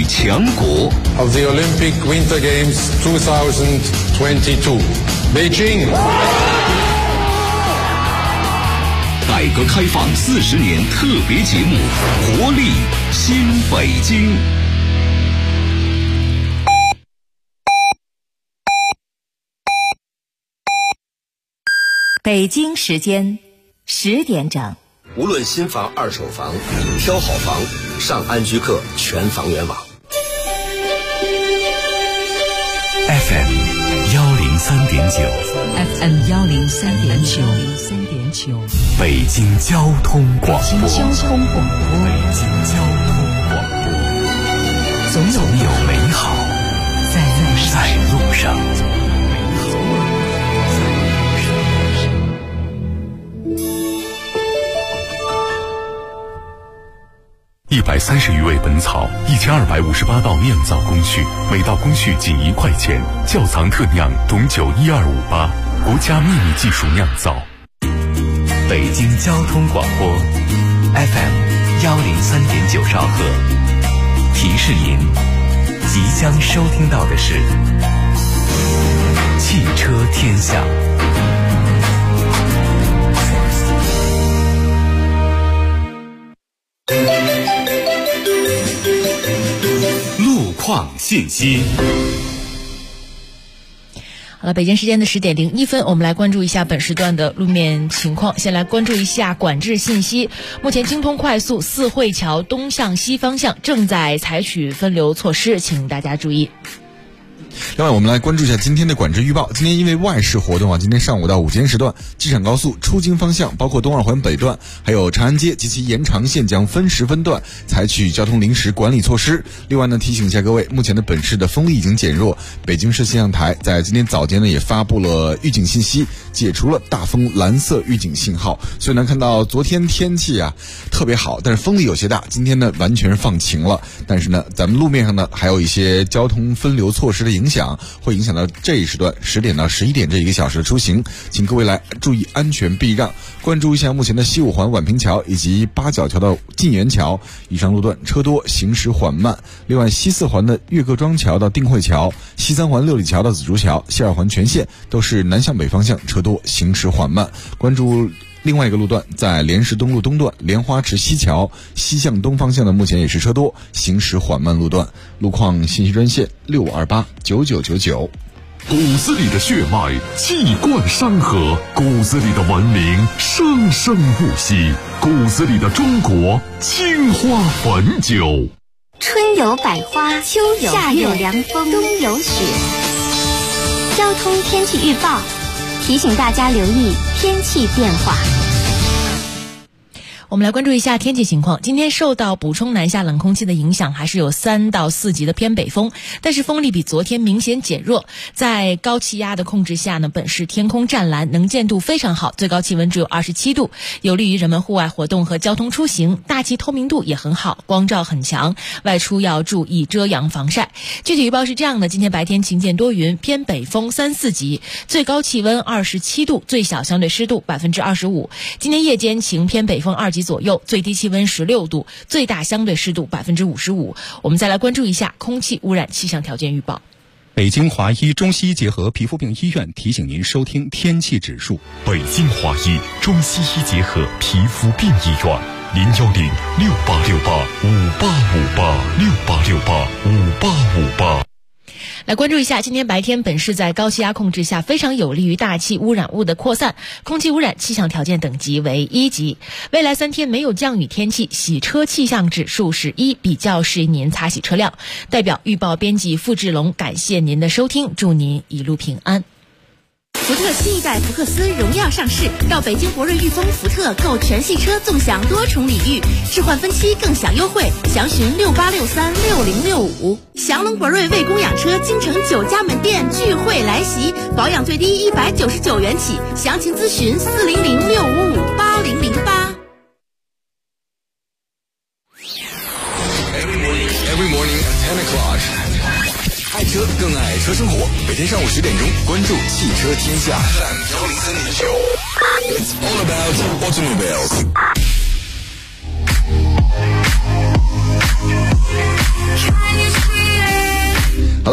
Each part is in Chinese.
与强国 of the Olympic Winter Games 2022 Beijing。 改革开放40年特别节目《活力新北京》。 北京时间10点整。 无论新房、二手房，挑好房，上安居客全房源网。 FM 103.9，FM 103.9， 北京交通广播，总有美好在路上。130余味本草，1258道酿造工序，每道工序仅1块钱。窖藏特酿董酒12588，国家秘密技术酿造。北京交通广播 FM 103.9兆赫，提示您即将收听到的是汽车天下。路况信息。 好了，北京时间的10点01分，我们来关注一下本时段的路面情况。先来关注一下管制信息。目前京通快速四惠桥东向西方向正在采取分流措施，请大家注意。 另外我们来关注一下今天的管制预报。今天因为外事活动今天上午到午间时段，机场高速出京方向，包括东二环北段还有长安街及其延长线将分时分段采取交通临时管理措施。另外呢，提醒一下各位，目前的本市的风力已经减弱，北京市气象台在今天早间呢也发布了预警信息，解除了大风蓝色预警信号。所以呢，看到昨天天气特别好，但是风力有些大，今天呢完全是放晴了。但是呢，咱们路面上呢还有一些交通分流措施的影响，会影响到这一时段10点到11点这1个小时的出行，请各位来注意安全避让，关注一下目前的西五环宛平桥以及八角桥到晋源桥以上路段车多，行驶缓慢。另外西4环的岳各庄桥到定慧桥，西3环六里桥到紫竹桥，西2环全线都是南向北方向车多，行驶缓慢。关注另外一个路段，在莲石东路东段莲花池西桥西向东方向的目前也是车多，行驶缓慢路段。路况信息专线65289999。 骨子里的血脉气贯山河，骨子里的文明生生不息，骨子里的中国青花汾酒。 春有百花，秋有夏有凉风，冬有雪。交通天气预报提醒大家留意天气变化。 我们来关注一下天气情况。今天受到补充南下冷空气的影响，还是有3到4级的偏北风，但是风力比昨天明显减弱。在高气压的控制下呢，本市天空湛蓝，能见度非常好，最高气温只有27度，有利于人们户外活动和交通出行。大气透明度也很好，光照很强，外出要注意遮阳防晒。具体预报是这样的：今天白天晴间多云，偏北风3、4级，最高气温27度，最小相对湿度25%。今天夜间晴偏北风2级左右，最低气温16度，最大相对湿度55%。我们再来关注一下空气污染气象条件预报。 北京华医中西医结合皮肤病医院提醒您收听天气指数。 北京华医中西医结合皮肤病医院，0106868585858，68685858。 来关注一下今天白天本市在高气压控制下，非常有利于大气污染物的扩散，空气污染气象条件等级为1级。未来3天没有降雨天气，洗车气象指数是1，比较适宜您擦洗车辆。代表预报编辑付志龙，感谢您的收听，祝您一路平安。 福特新一代福克斯荣耀上市，到北京博瑞裕丰福特购全系车纵享多重礼遇，置换分期更享优惠，详询68636065。祥龙博瑞为供养车京城9家门店聚会来袭，保养最低199元起，详情咨询40065558008。 Every morning at 10 o'clock. 爱车更爱车生活，每天上午10点钟，关注汽车天下。It's all about automobiles.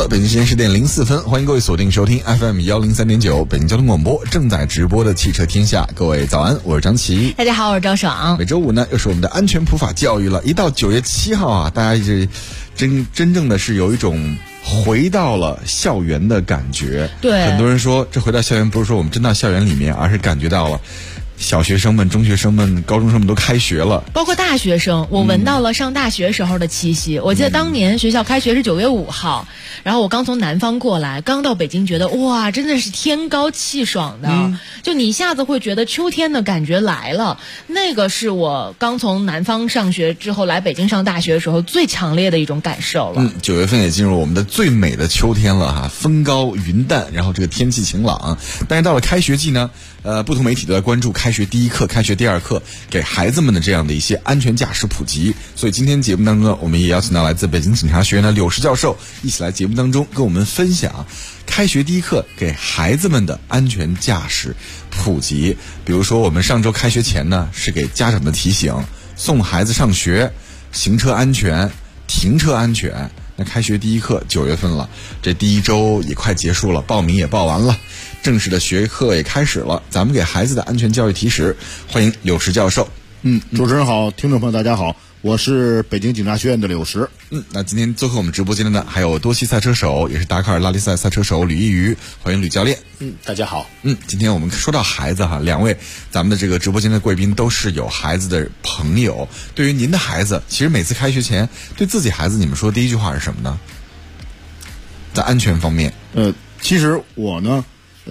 北京时间10点04分，欢迎各位锁定收听 FM 103.9北京交通广播正在直播的汽车天下。各位早安，我是张琪。 大家好，我是赵爽。 每周五呢，又是我们的安全普法教育了。一到9月7号啊，大家一直真正的是有一种回到了校园的感觉。 对， 很多人说这回到校园不是说我们真到校园里面，而是感觉到了小学生们、中学生们、高中生们都开学了， 包括大学生，我闻到了上大学时候的气息。我记得当年学校开学是9月5号，然后我刚从南方过来，刚到北京，觉得哇，真的是天高气爽的，就你一下子会觉得秋天的感觉来了。那个是我刚从南方上学之后来北京上大学的时候最强烈的一种感受了。 9月份也进入我们的最美的秋天了哈，风高云淡，然后这个天气晴朗。但是到了开学季呢，不同媒体都在关注开学第一课、开学第二课给孩子们的这样的一些安全驾驶普及。所以今天节目当中呢，我们也邀请到来自北京警察学院的柳石教授一起来节目当中跟我们分享开学第一课给孩子们的安全驾驶普及。比如说我们上周开学前呢，是给家长的提醒，送孩子上学，行车安全，停车安全。那开学第一课9月份了，这第一周也快结束了，报名也报完了，正式的学课也开始了。咱们给孩子的安全教育提示，欢迎柳石教授。 主持人好，听众朋友大家好，我是北京警察学院的柳石。 那今天做客我们直播间的呢，还有多西赛车手，也是达喀尔拉力赛赛车手吕一瑜，欢迎吕教练。 大家好。 今天我们说到孩子哈，两位咱们的这个直播间的贵宾都是有孩子的朋友。对于您的孩子，其实每次开学前对自己孩子，你们说第一句话是什么呢？在安全方面， 其实我呢，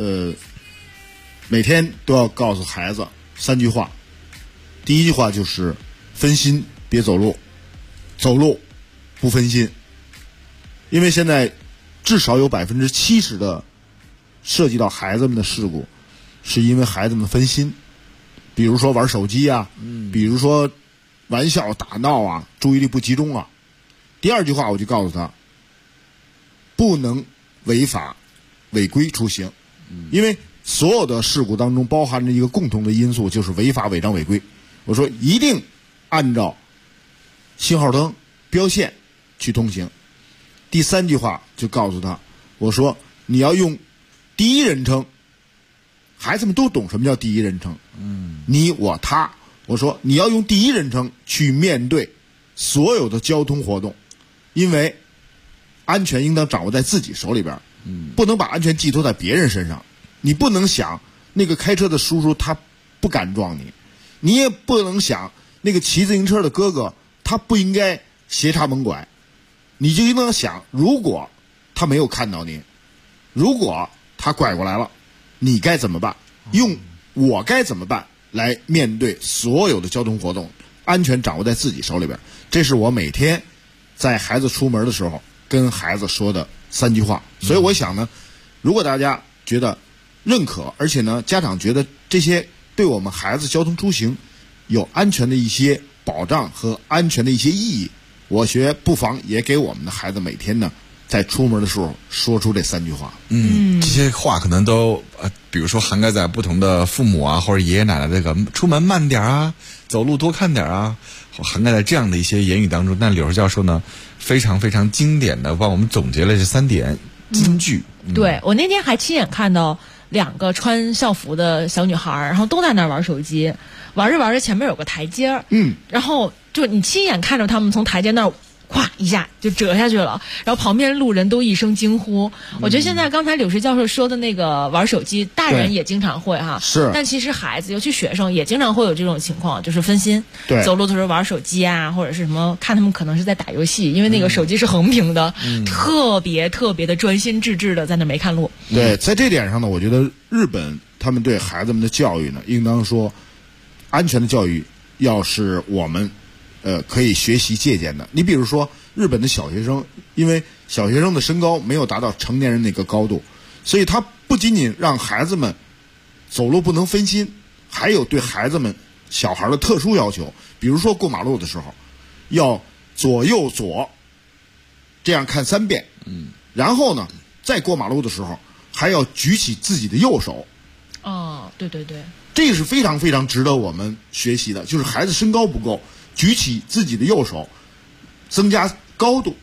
每天都要告诉孩子3句话。第一句话就是分心别走路，走路不分心。因为现在至少有70%的涉及到孩子们的事故是因为孩子们分心，比如说玩手机啊，比如说玩笑打闹啊，注意力不集中啊。第二句话我就告诉他，不能违法违规出行，因为所有的事故当中包含着一个共同的因素，就是违法违章违规。我说一定按照信号灯标线去通行。第3句话就告诉他，我说你要用第一人称，孩子们都懂什么叫第一人称，你我他。我说你要用第一人称去面对所有的交通活动，因为安全应当掌握在自己手里边，不能把安全寄托在别人身上。你不能想那个开车的叔叔他不敢撞你，你也不能想那个骑自行车的哥哥他不应该斜插猛拐，你就应当想，如果他没有看到你，如果他拐过来了，你该怎么办？用我该怎么办来面对所有的交通活动，安全掌握在自己手里边。这是我每天在孩子出门的时候跟孩子说的3句话。所以我想呢，如果大家觉得认可，而且呢家长觉得这些对我们孩子交通出行有安全的一些保障和安全的一些意义，我觉不妨也给我们的孩子每天呢在出门的时候说出这3句话。 这些话可能都比如说涵盖在不同的父母啊或者爷爷奶奶这个出门慢点啊，走路多看点啊，涵盖在这样的一些言语当中。但柳石教授呢非常非常经典的帮我们总结了这3点金句。 对，我那天还亲眼看到2个穿校服的小女孩，然后都在那儿玩手机，玩着玩着前面有个台阶，然后就你亲眼看着他们从台阶那儿咵一下就折下去了，然后旁边路人都一声惊呼。我觉得现在刚才柳石教授说的那个玩手机，大人也经常会哈， 是， 但其实孩子尤其学生也经常会有这种情况，就是分心， 对， 走路的时候玩手机啊，或者是什么，看他们可能是在打游戏，因为那个手机是横屏的，特别的专心致志的在那没看路。 对，在这点上呢，我觉得日本他们对孩子们的教育呢，应当说安全的教育要是我们可以学习借鉴的。你比如说日本的小学生，因为小学生的身高没有达到成年人那个高度，所以他不仅仅让孩子们走路不能分心，还有对孩子们小孩的特殊要求。比如说过马路的时候要左右左这样看3遍，然后呢再过马路的时候还要举起自己的右手。 对对对， 这个是非常非常值得我们学习的，就是孩子身高不够，举起自己的右手，增加高度，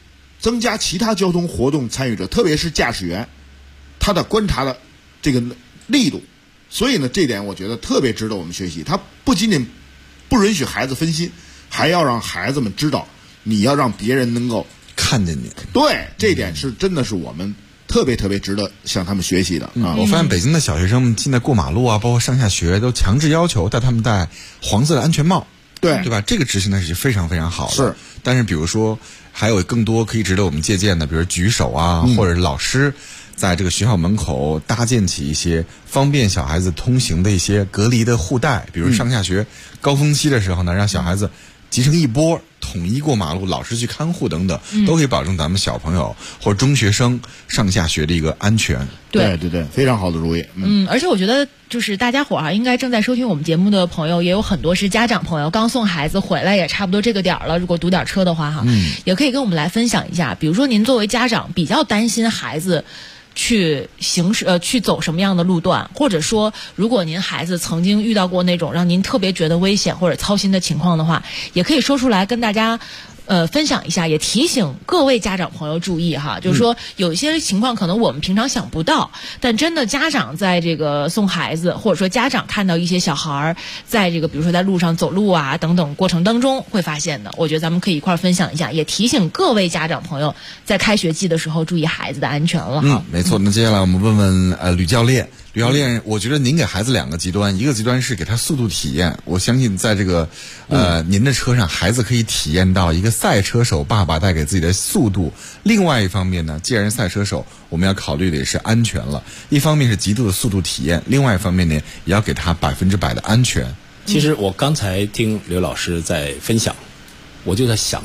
增加其他交通活动参与者，特别是驾驶员，他的观察的这个力度。所以呢，这点我觉得特别值得我们学习。他不仅仅不允许孩子分心，还要让孩子们知道，你要让别人能够看见你。 对，这点是真的是我们特别值得向他们学习的啊！ 我发现北京的小学生们现在过马路啊，包括上下学，都强制要求带他们戴黄色的安全帽，对吧？这个执行的是非常非常好的。是，但是比如说还有更多可以值得我们借鉴的，比如举手啊，或者是老师在这个学校门口搭建起一些方便小孩子通行的一些隔离的护带，比如上下学高峰期的时候呢，让小孩子集成一波，统一过马路，老师去看护等等，都可以保证咱们小朋友或者中学生上下学的一个安全。 对，非常好的主意。 而且我觉得就是大家伙儿应该正在收听我们节目的朋友，也有很多是家长朋友，刚送孩子回来也差不多这个点儿了，如果堵点车的话哈，也可以跟我们来分享一下。比如说您作为家长比较担心孩子去走什么样的路段，或者说如果您孩子曾经遇到过那种让您特别觉得危险或者操心的情况的话，也可以说出来跟大家分享一下，也提醒各位家长朋友注意哈，就是说有一些情况可能我们平常想不到，但真的家长在这个送孩子，或者说家长看到一些小孩在这个比如说在路上走路啊等等过程当中会发现的，我觉得咱们可以一块分享一下，也提醒各位家长朋友在开学季的时候注意孩子的安全了哈。 没错。那接下来我们问问吕教练，我觉得您给孩子两个极端，一个极端是给他速度体验，我相信在这个您的车上，孩子可以体验到一个赛车手爸爸带给自己的速度。另外一方面呢，既然赛车手，我们要考虑的也是安全了。一方面是极度的速度体验，另外一方面呢，也要给他100%的安全。 其实我刚才听刘老师在分享，我就在想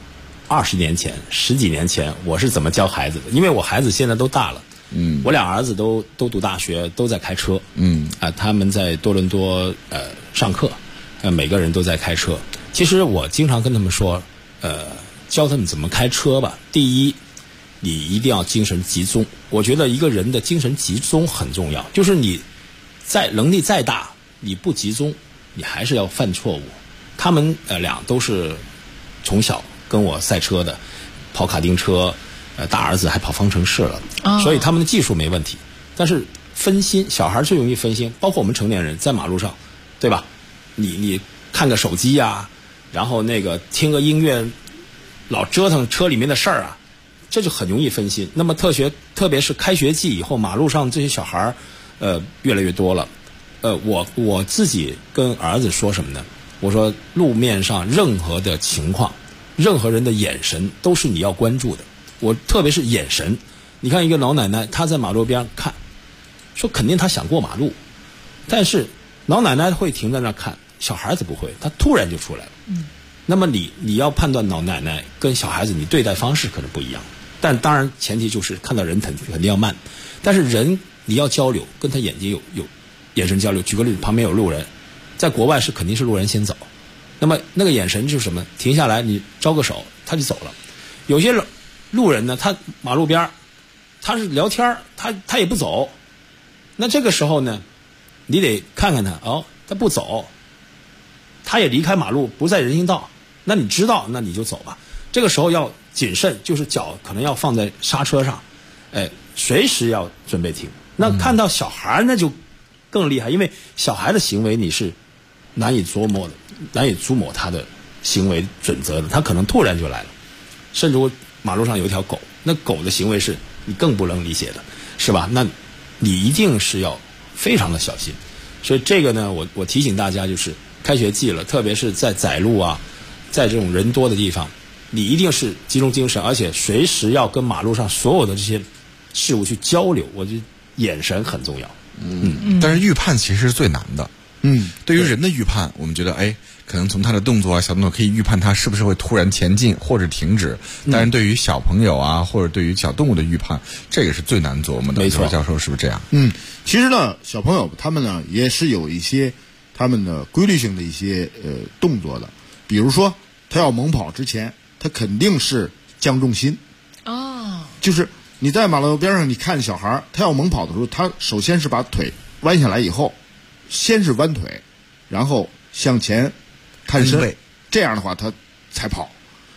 ，20年前、10几年前，我是怎么教孩子的？因为我孩子现在都大了。我俩儿子都读大学，都在开车。他们在多伦多上课，每个人都在开车。其实我经常跟他们说，教他们怎么开车吧。第一，你一定要精神集中。我觉得一个人的精神集中很重要，就是你在能力再大，你不集中，你还是要犯错误。他们俩都是从小跟我赛车的，跑卡丁车。大儿子还跑方程式了，所以他们的技术没问题。但是分心，小孩最容易分心，包括我们成年人在马路上，对吧？你看个手机啊，然后那个听个音乐，老折腾车里面的事儿啊，这就很容易分心。那么特别是开学季以后，马路上这些小孩越来越多了。我自己跟儿子说什么呢？我说路面上任何的情况，任何人的眼神都是你要关注的。我特别是眼神，你看一个老奶奶，她在马路边看，说肯定她想过马路，但是老奶奶会停在那看，小孩子不会，他突然就出来了。那么你要判断老奶奶跟小孩子你对待方式可能不一样，但当然前提就是看到人肯定要慢，但是人你要交流，跟他眼睛有眼神交流。举个例子，旁边有路人，在国外是肯定是路人先走，那么那个眼神就是什么？停下来，你招个手，他就走了。有些路人呢，他马路边他是聊天，他也不走。那这个时候呢，你得看看他，他不走，他也离开马路，不在人行道。那你知道，那你就走吧。这个时候要谨慎，就是脚可能要放在刹车上，随时要准备停。那看到小孩那就更厉害，因为小孩的行为你是难以琢磨他的行为准则的，他可能突然就来了。甚至马路上有一条狗，那狗的行为是你更不能理解的，是吧？那你一定是要非常的小心。所以这个呢，我提醒大家，就是开学季了，特别是在窄路啊，在这种人多的地方，你一定是集中精神，而且随时要跟马路上所有的这些事物去交流。我觉得眼神很重要。 但是预判其实是最难的。对于人的预判，我们觉得可能从他的动作啊、小动作可以预判他是不是会突然前进或者停止。但是对于小朋友啊，或者对于小动物的预判，这个是最难琢磨的。 没错， 教授是不是这样？ 其实呢，小朋友他们呢也是有一些他们的规律性的一些动作的。比如说，他要猛跑之前，他肯定是降重心。就是你在马路边上，你看小孩他要猛跑的时候，他首先是把腿弯下来以后，先是弯腿，然后向前探身，这样的话他才跑。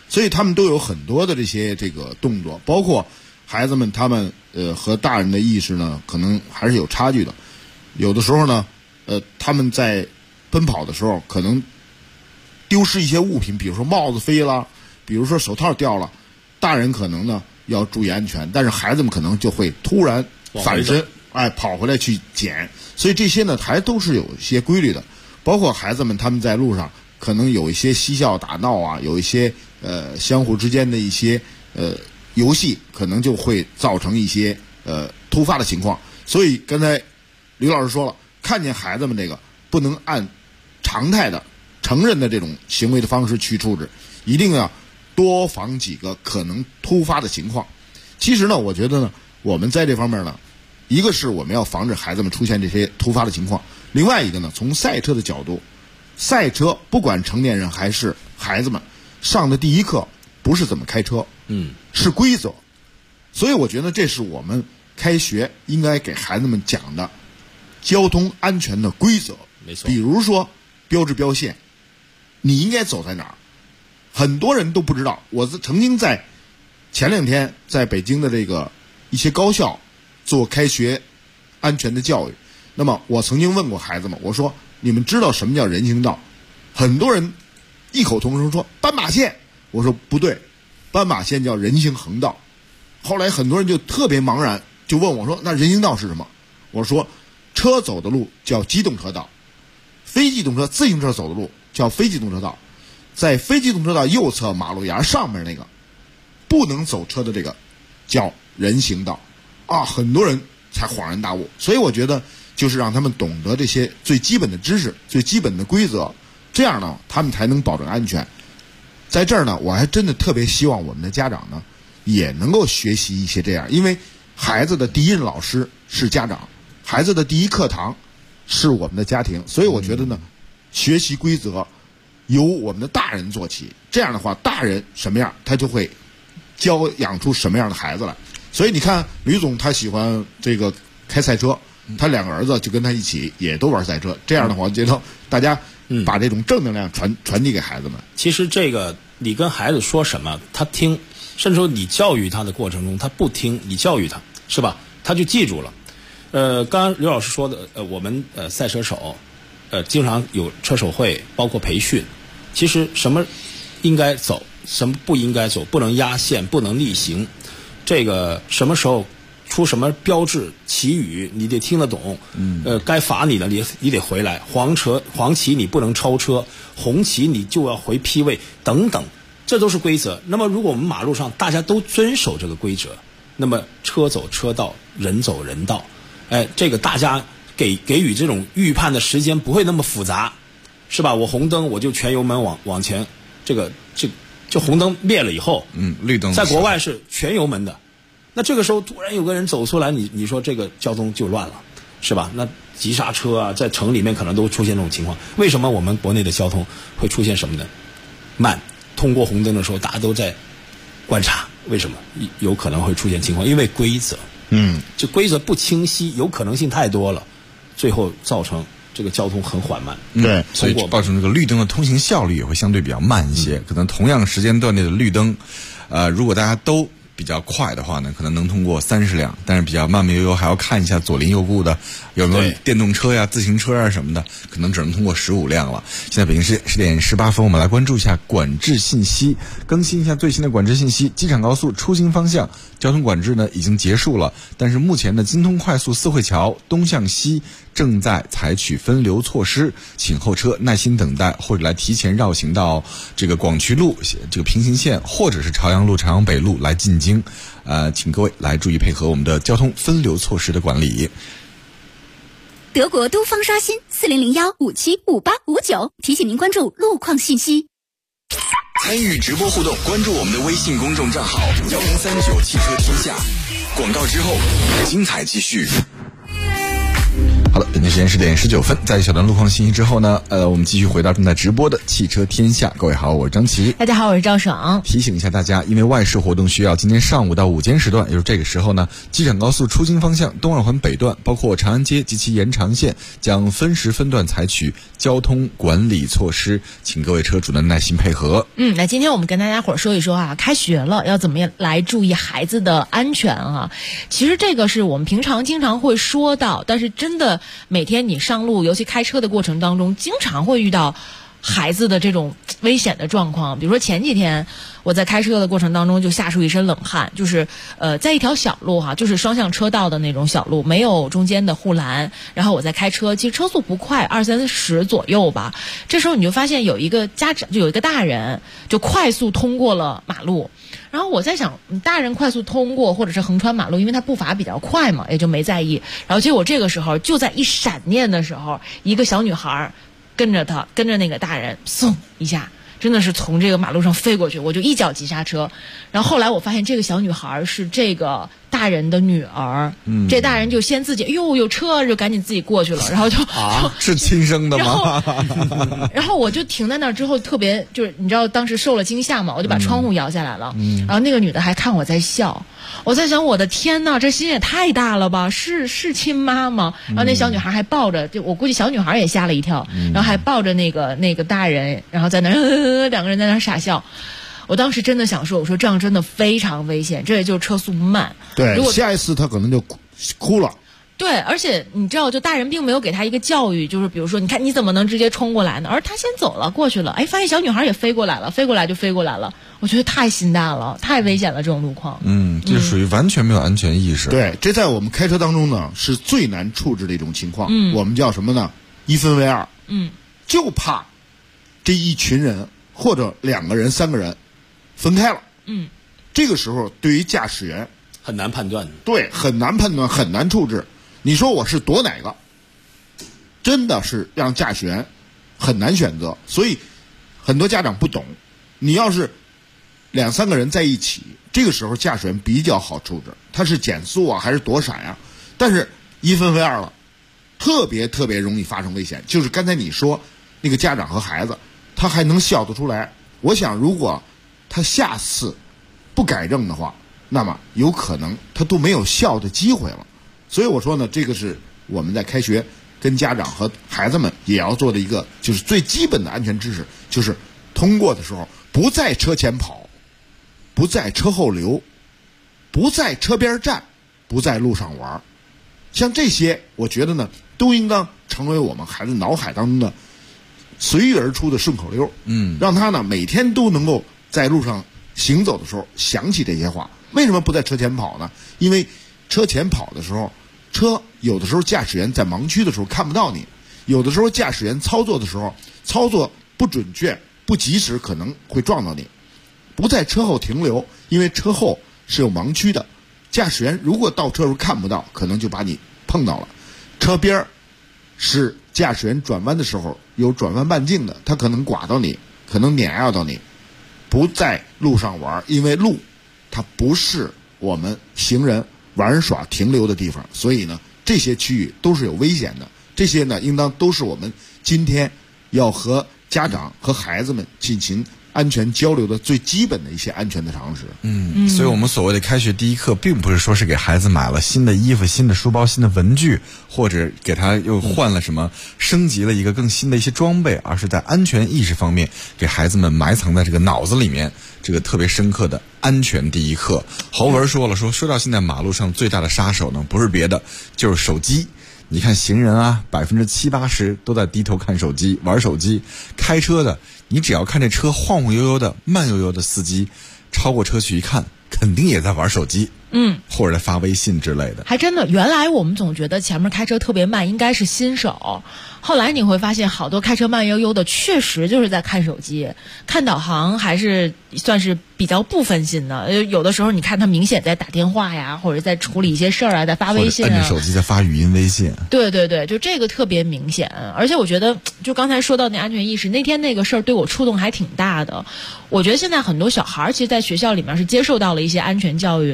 所以他们都有很多的这个动作，包括孩子们他们和大人的意识呢可能还是有差距的。有的时候呢他们在奔跑的时候可能丢失一些物品，比如说帽子飞了，比如说手套掉了，大人可能呢要注意安全，但是孩子们可能就会突然反身跑回来去捡。所以这些呢还都是有一些规律的。包括孩子们他们在路上可能有一些嬉笑打闹啊，有一些相互之间的一些游戏，可能就会造成一些突发的情况。所以刚才吕老师说了，看见孩子们这个不能按常态的成人的这种行为的方式去处置，一定要多防几个可能突发的情况。其实呢我觉得呢我们在这方面呢，一个是我们要防止孩子们出现这些突发的情况，另外一个呢从赛车的角度，赛车不管成年人还是孩子们上的第一课不是怎么开车，是规则。所以我觉得这是我们开学应该给孩子们讲的交通安全的规则。 没错， 比如说标志标线，你应该走在哪儿，很多人都不知道。我曾经在前2天在北京的这个一些高校做开学安全的教育，那么我曾经问过孩子们，我说你们知道什么叫人行道？很多人异口同声说斑马线。我说不对，斑马线叫人行横道。后来很多人就特别茫然，就问我说那人行道是什么？我说车走的路叫机动车道，非机动车自行车走的路叫非机动车道，在非机动车道右侧马路牙上面那个不能走车的这个叫人行道啊，很多人才恍然大悟。所以我觉得就是让他们懂得这些最基本的知识，最基本的规则，这样呢他们才能保证安全。在这儿呢我还真的特别希望我们的家长呢也能够学习一些这样，因为孩子的第一任老师是家长，孩子的第一课堂是我们的家庭。所以我觉得呢学习规则由我们的大人做起，这样的话大人什么样他就会教养出什么样的孩子来。所以你看吕总他喜欢这个开赛车，他2个儿子就跟他一起也都玩赛车，这样的话我觉得大家把这种正能量传递给孩子们。 其实这个你跟孩子说什么他听，甚至说你教育他的过程中他不听，你教育他是吧，他就记住了。刚刚刘老师说的我们赛车手经常有车手会包括培训，其实什么应该走，什么不应该走，不能压线，不能逆行，这个什么时候出什么标志旗语你得听得懂，该罚你的你得回来，黄旗你不能超车，红旗你就要回 P 位等等，这都是规则。那么如果我们马路上大家都遵守这个规则，那么车走车道，人走人道，这个大家给予这种预判的时间不会那么复杂，是吧？我红灯我就全油门往前，就红灯灭了以后， 绿灯在国外是全油门的。那这个时候突然有个人走出来，你说这个交通就乱了，是吧？那急刹车啊，在城里面可能都出现这种情况。为什么我们国内的交通会出现什么呢？慢，通过红灯的时候大家都在观察，为什么有可能会出现情况？因为规则，这规则不清晰，有可能性太多了，最后造成这个交通很缓慢。 对，所以造成这个绿灯的通行效率也会相对比较慢一些。可能同样时间段内的绿灯，如果大家都比较快的话呢，可能能通过30辆，但是比较慢悠悠还要看一下左邻右顾的有没有电动车呀、自行车啊什么的，可能只能通过15辆了。现在北京10点18分，我们来关注一下管制信息，更新一下最新的管制信息。机场高速出京方向交通管制呢已经结束了，但是目前的京通快速四惠桥东向西正在采取分流措施，请候车耐心等待，或者来提前绕行到这个广渠路这个平行线，或者是朝阳路、朝阳北路来进京。请各位来注意配合我们的交通分流措施的管理。 德国东方刷新4001575859，提醒您关注路况信息。 参与直播互动，关注我们的微信公众账号1039汽车天下。广告之后，精彩继续。 好了，北京时间10点19分，在小段路况信息之后呢，我们继续回到正在直播的汽车天下。各位好，我是张琪。 大家好，我是赵爽。 提醒一下大家，因为外事活动需要，今天上午到午间时段，也就是这个时候呢，机场高速出京方向东二环北段，包括长安街及其延长线，将分时分段采取交通管理措施，请各位车主呢耐心配合。 那今天我们跟大家伙说一说啊，开学了要怎么样来注意孩子的安全啊？其实这个是我们平常经常会说到，但是真的每天你上路，尤其开车的过程当中，经常会遇到孩子的这种危险的状况。比如说前几天我在开车的过程当中就吓出一身冷汗，就是在一条小路哈，就是双向车道的那种小路，没有中间的护栏，然后我在开车，其实车速不快，20-30左右吧。这时候你就发现有一个家长，就有一个大人就快速通过了马路。然后我在想，大人快速通过或者是横穿马路，因为他步伐比较快嘛，也就没在意。然后结果这个时候就在一闪念的时候，一个小女孩跟着那个大人，嗖一下，真的是从这个马路上飞过去，我就一脚急刹车。然后后来我发现这个小女孩是这个大人的女儿，这大人就先自己，有车，就赶紧自己过去了，然后是亲生的吗？ 然后我就停在那儿之后，特别就是你知道当时受了惊吓嘛，我就把窗户摇下来了，然后那个女的还看我在笑，我在想我的天哪，这心也太大了吧，是亲妈吗？然后那小女孩还抱着，就我估计小女孩也吓了一跳，然后还抱着那个大人，然后在那两个人在那傻笑。我当时真的想说，我说这样真的非常危险，这也就是车速慢。 对，如果下一次他可能就哭了。 对，而且你知道，就大人并没有给他一个教育，就是比如说，你看你怎么能直接冲过来呢？而他先走了过去了，发现小女孩也飞过来了，飞过来就飞过来了。我觉得太心大了，太危险了，这种路况。 这属于完全没有安全意识。 对，这在我们开车当中呢是最难处置的一种情况。我们叫什么呢？一分为二。就怕这一群人或者2个人、3个人分开了。这个时候对于驾驶员很难判断。 对，很难判断，很难处置。你说我是躲哪个，真的是让驾驶员很难选择。所以很多家长不懂，你要是2、3个人在一起，这个时候驾驶员比较好处置，他是减速啊还是躲闪啊？但是一分为二了，特别容易发生危险。就是刚才你说那个家长和孩子，他还能笑得出来。我想如果他下次不改正的话，那么有可能他都没有笑的机会了。所以我说呢，这个是我们在开学跟家长和孩子们也要做的一个就是最基本的安全知识，就是通过的时候不在车前跑，不在车后留，不在车边站，不在路上玩。像这些我觉得呢都应当成为我们孩子脑海当中的随意而出的顺口溜，让他呢每天都能够在路上行走的时候想起这些话。为什么不在车前跑呢？因为车前跑的时候，车有的时候驾驶员在盲区的时候看不到你，有的时候驾驶员操作的时候操作不准确不及时，可能会撞到你。不在车后停留，因为车后是有盲区的，驾驶员如果倒车时候看不到，可能就把你碰到了。车边是驾驶员转弯的时候有转弯半径的，他可能刮到你，可能碾压到你。不在路上玩，因为路它不是我们行人玩耍停留的地方，所以呢这些区域都是有危险的。这些呢应当都是我们今天要和家长和孩子们进行安全交流的最基本的一些安全的常识。 所以我们所谓的开学第一课，并不是说是给孩子买了新的衣服、新的书包、新的文具，或者给他又换了什么升级了一个更新的一些装备，而是在安全意识方面给孩子们埋藏在这个脑子里面这个特别深刻的安全第一课。侯文说到现在马路上最大的杀手呢，不是别的，就是手机。你看行人啊，70%-80%都在低头看手机、玩手机。开车的，你只要看这车晃晃悠悠的、慢悠悠的司机，超过车去一看，肯定也在玩手机。或者在发微信之类的。 还真的，原来我们总觉得前面开车特别慢应该是新手，后来你会发现好多开车慢悠悠的确实就是在看手机，看导航还是算是比较不分心的。有的时候你看他明显在打电话呀，或者在处理一些事儿啊，在发微信啊， 或者摁着手机在发语音微信。 对对对，就这个特别明显。而且我觉得就刚才说到那安全意识，那天那个事儿对我触动还挺大的。我觉得现在很多小孩其实在学校里面是接受到了一些安全教育，但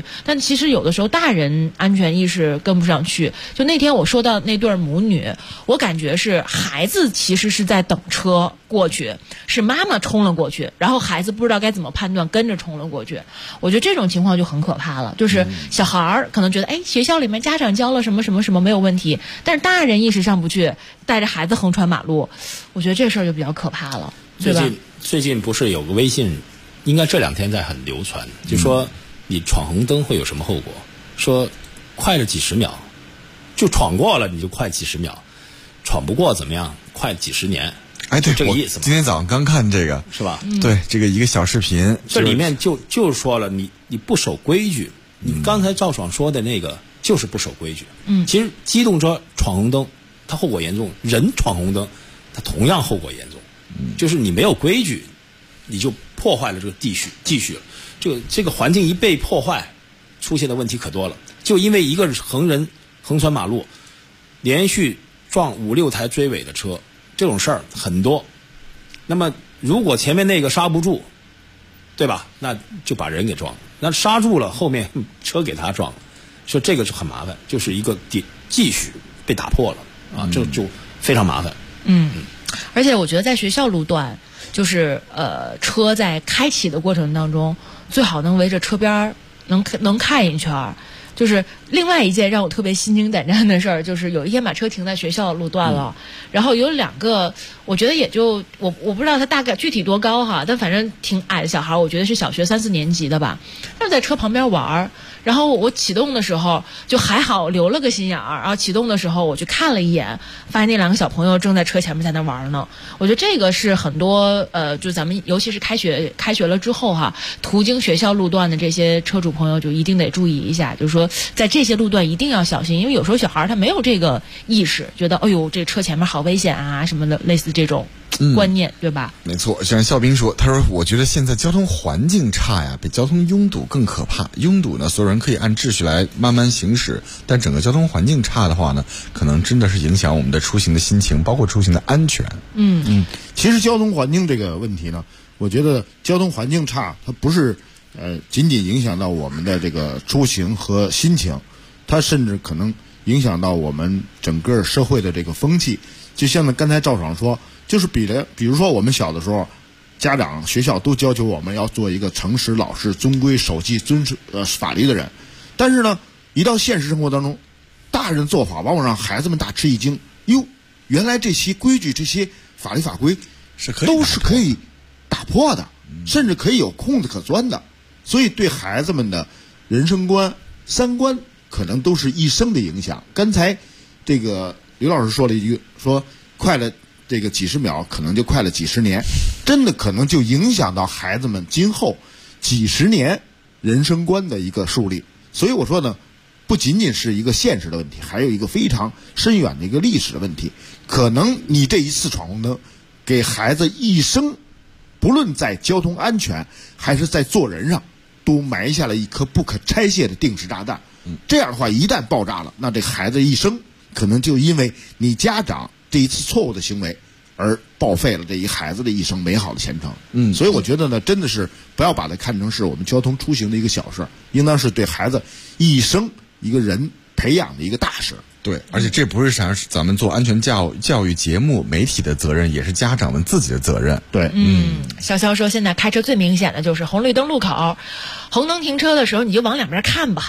其实有的时候大人安全意识跟不上去。就那天我说到那对母女，我感觉是孩子其实是在等车过去，是妈妈冲了过去，然后孩子不知道该怎么判断，跟着冲了过去。我觉得这种情况就很可怕了，就是小孩儿可能觉得学校里面家长教了什么什么什么没有问题，但是大人意识上不去，带着孩子横穿马路，我觉得这事儿就比较可怕了，对吧？ 最近不是有个微信，应该这2天在很流传，就说你闯红灯会有什么后果，说快了几十秒，就闯过了你就快几十秒，闯不过怎么样，快几十年。 对， 这个意思。 今天早上刚看这个， 是吧？ 对，这个一个小视频， 这里面就说了，你不守规矩，你刚才赵爽说的那个就是不守规矩。其实机动车闯红灯，它后果严重；人闯红灯，它同样后果严重。就是你没有规矩，你就破坏了这个秩序了。这个环境一被破坏，出现的问题可多了。就因为一个横人横穿马路，连续撞5、6台追尾的车，这种事儿很多。那么如果前面那个刹不住，对吧？那就把人给撞了。那刹住了，后面车给他撞了，说这个是很麻烦，就是一个秩序被打破了啊，这就非常麻烦。 而且我觉得在学校路段，就是车在开启的过程当中，最好能围着车边能看一圈。就是另外一件让我特别心惊胆战的事儿，就是有一天把车停在学校路段了，然后有2个，我觉得也就我不知道他大概具体多高哈，但反正挺矮的小孩，我觉得是小学3、4年级的吧，他们在车旁边玩，然后我启动的时候就还好留了个心眼儿，然后启动的时候我去看了一眼，发现那2个小朋友正在车前面在那玩呢。我觉得这个是很多就咱们尤其是开学了之后哈，途经学校路段的这些车主朋友就一定得注意一下，就是说在这些路段一定要小心，因为有时候小孩他没有这个意识，觉得这车前面好危险啊什么的，类似这种观念，对吧？ 没错，像肖斌说，他说我觉得现在交通环境差呀，比交通拥堵更可怕。拥堵呢，所有人可以按秩序来慢慢行驶，但整个交通环境差的话呢，可能真的是影响我们的出行的心情，包括出行的安全。 其实交通环境这个问题呢，我觉得交通环境差，它不是仅仅影响到我们的这个出行和心情，它甚至可能影响到我们整个社会的这个风气。就像刚才赵爽说，就是比如说我们小的时候，家长学校都要求我们要做一个诚实老实、遵规守纪、遵守法律的人，但是呢，一到现实生活当中，大人做法往往让孩子们大吃一惊。原来这些规矩、这些法律法规都是可以打破的，甚至可以有空子可钻的。所以对孩子们的人生观、三观可能都是一生的影响。刚才这个刘老师说了一句，说快了这个几十秒，可能就快了几十年，真的可能就影响到孩子们今后几十年人生观的一个树立。所以我说呢，不仅仅是一个现实的问题，还有一个非常深远的一个历史的问题。可能你这一次闯红灯，给孩子一生，不论在交通安全还是在做人上，都埋下了一颗不可拆卸的定时炸弹。这样的话，一旦爆炸了，那这孩子一生可能就因为你家长这一次错误的行为而报废了这一孩子的一生美好的前程。所以我觉得呢，真的是不要把它看成是我们交通出行的一个小事，应当是对孩子一生一个人培养的一个大事。 对，而且这不是咱们做安全教育节目媒体的责任，也是家长们自己的责任。 对， 潇潇说，现在开车最明显的就是红绿灯路口，红灯停车的时候你就往两边看吧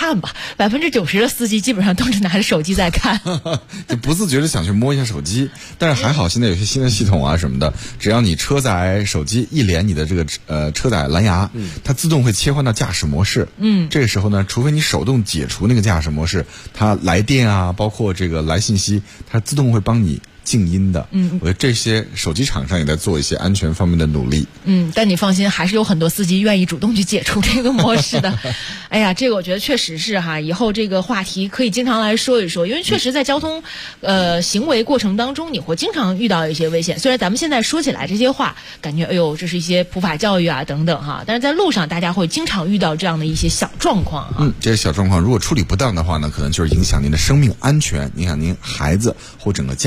，90%的司机基本上都是拿着手机在看， 就不自觉的想去摸一下手机。但是还好，现在有些新的系统啊什么的，只要你车载手机一连你的这个车载蓝牙，它自动会切换到驾驶模式。这个时候呢，除非你手动解除那个驾驶模式，它来电啊，包括这个来信息，它自动会帮你静音的。我觉得这些手机厂商也在做一些安全方面的努力。 但你放心，还是有很多司机愿意主动去解除这个模式的。哎呀，这个我觉得确实是哈，以后这个话题可以经常来说一说，因为确实在交通行为过程当中，你会经常遇到一些危险。虽然咱们现在说起来这些话，感觉这是一些普法教育啊等等哈，但是在路上大家会经常遇到这样的一些小状况哈。 这些小状况如果处理不当的话呢，可能就是影响您的生命安全，影响您孩子或整个家庭的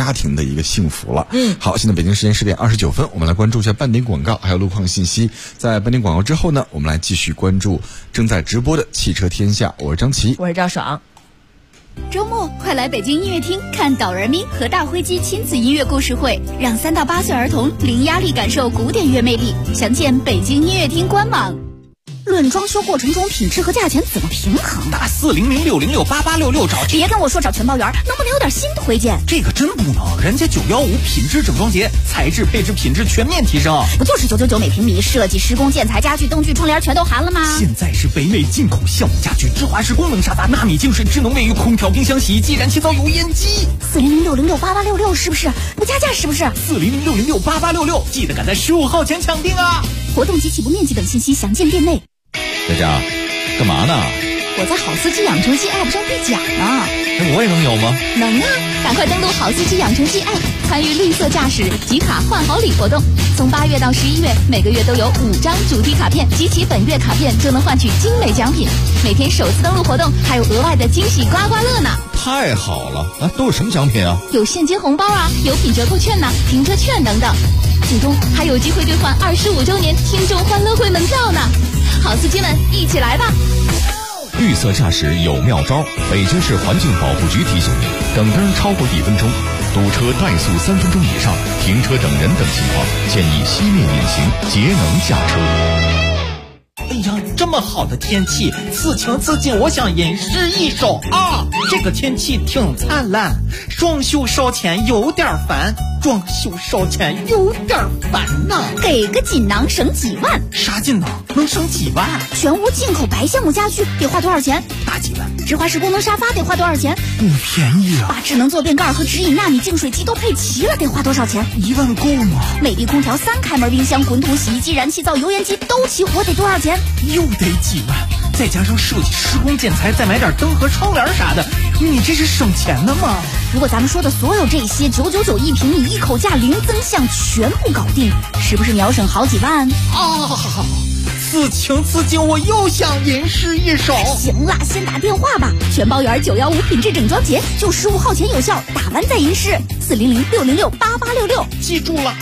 一个幸福了。好，现在北京时间10点29分，我们来关注一下半点广告还有路况信息。在半点广告之后呢，我们来继续关注正在直播的汽车天下。我是张琪， 我是赵爽。 周末快来北京音乐厅看导人咪和大灰鸡亲子音乐故事会，让3到8岁儿童零压力感受古典乐魅力。详见北京音乐厅官网。论装修过程中品质和价钱怎么平衡？ 打400-606-8866找。 别跟我说找全包圆，能不能有点新的推荐？ 这个真不能，人家915品质整装节，材质配置品质全面提升。 不就是999每平米，设计施工建材家具灯具窗帘全都含了吗？ 现在是北美进口橡木家具，芝华士功能沙发，纳米净水智能卫浴，空调冰箱洗衣机，燃气灶油烟机。 400-606-8866是不是？不加价是不是 ？400-606-8866，记得赶在15号前抢定啊！ 活动及起步面积等信息详见店内。 佳佳，干嘛呢？ 我在好司机养成系 App 上兑奖呢。 那我也能有吗？ 能啊！赶快登录好司机养成系 App， 参与绿色驾驶集卡换好礼活动。从8月到11月，每个月都有5张主题卡片，集齐本月卡片就能换取精美奖品。每天首次登录活动还有额外的惊喜刮刮乐呢！ 太好了！啊，都有什么奖品啊？ 有现金红包啊，有品折扣券呢，停车券等等。最终还有机会兑换25周年听众欢乐会门票呢！好司机们，一起来吧！ 绿色驾驶有妙招，北京市环境保护局提醒您：等灯超过1分钟、堵车怠速3分钟以上、停车等人等情况，建议熄灭引擎，节能驾车。 哎呀，这么好的天气，此情此景，我想吟诗一首啊！这个天气挺灿烂，装修烧钱有点烦，装修烧钱有点烦呐。 给个锦囊省几万？ 啥锦囊能省几万？ 全屋进口白橡木家具得花多少钱？ 大几万。 芝华士功能沙发得花多少钱？ 不便宜啊。 把智能坐便盖和直饮纳米净水机都配齐了，得花多少钱 ？1万够吗？ 美的空调3开门冰箱、滚筒洗衣机、燃气灶、油烟机都齐活，得多少钱？ 又得几万，再加上设计施工建材，再买点灯和窗帘啥的，你这是省钱的吗？ 如果咱们说的所有这些999一平米，一口价零增项，全部搞定，是不是你要省好几万？ 好，此情此景，我又想吟诗一首。 行了，先打电话吧，全包圆915品质整装节就15号前有效，打完再吟诗。400-606-8866， 记住了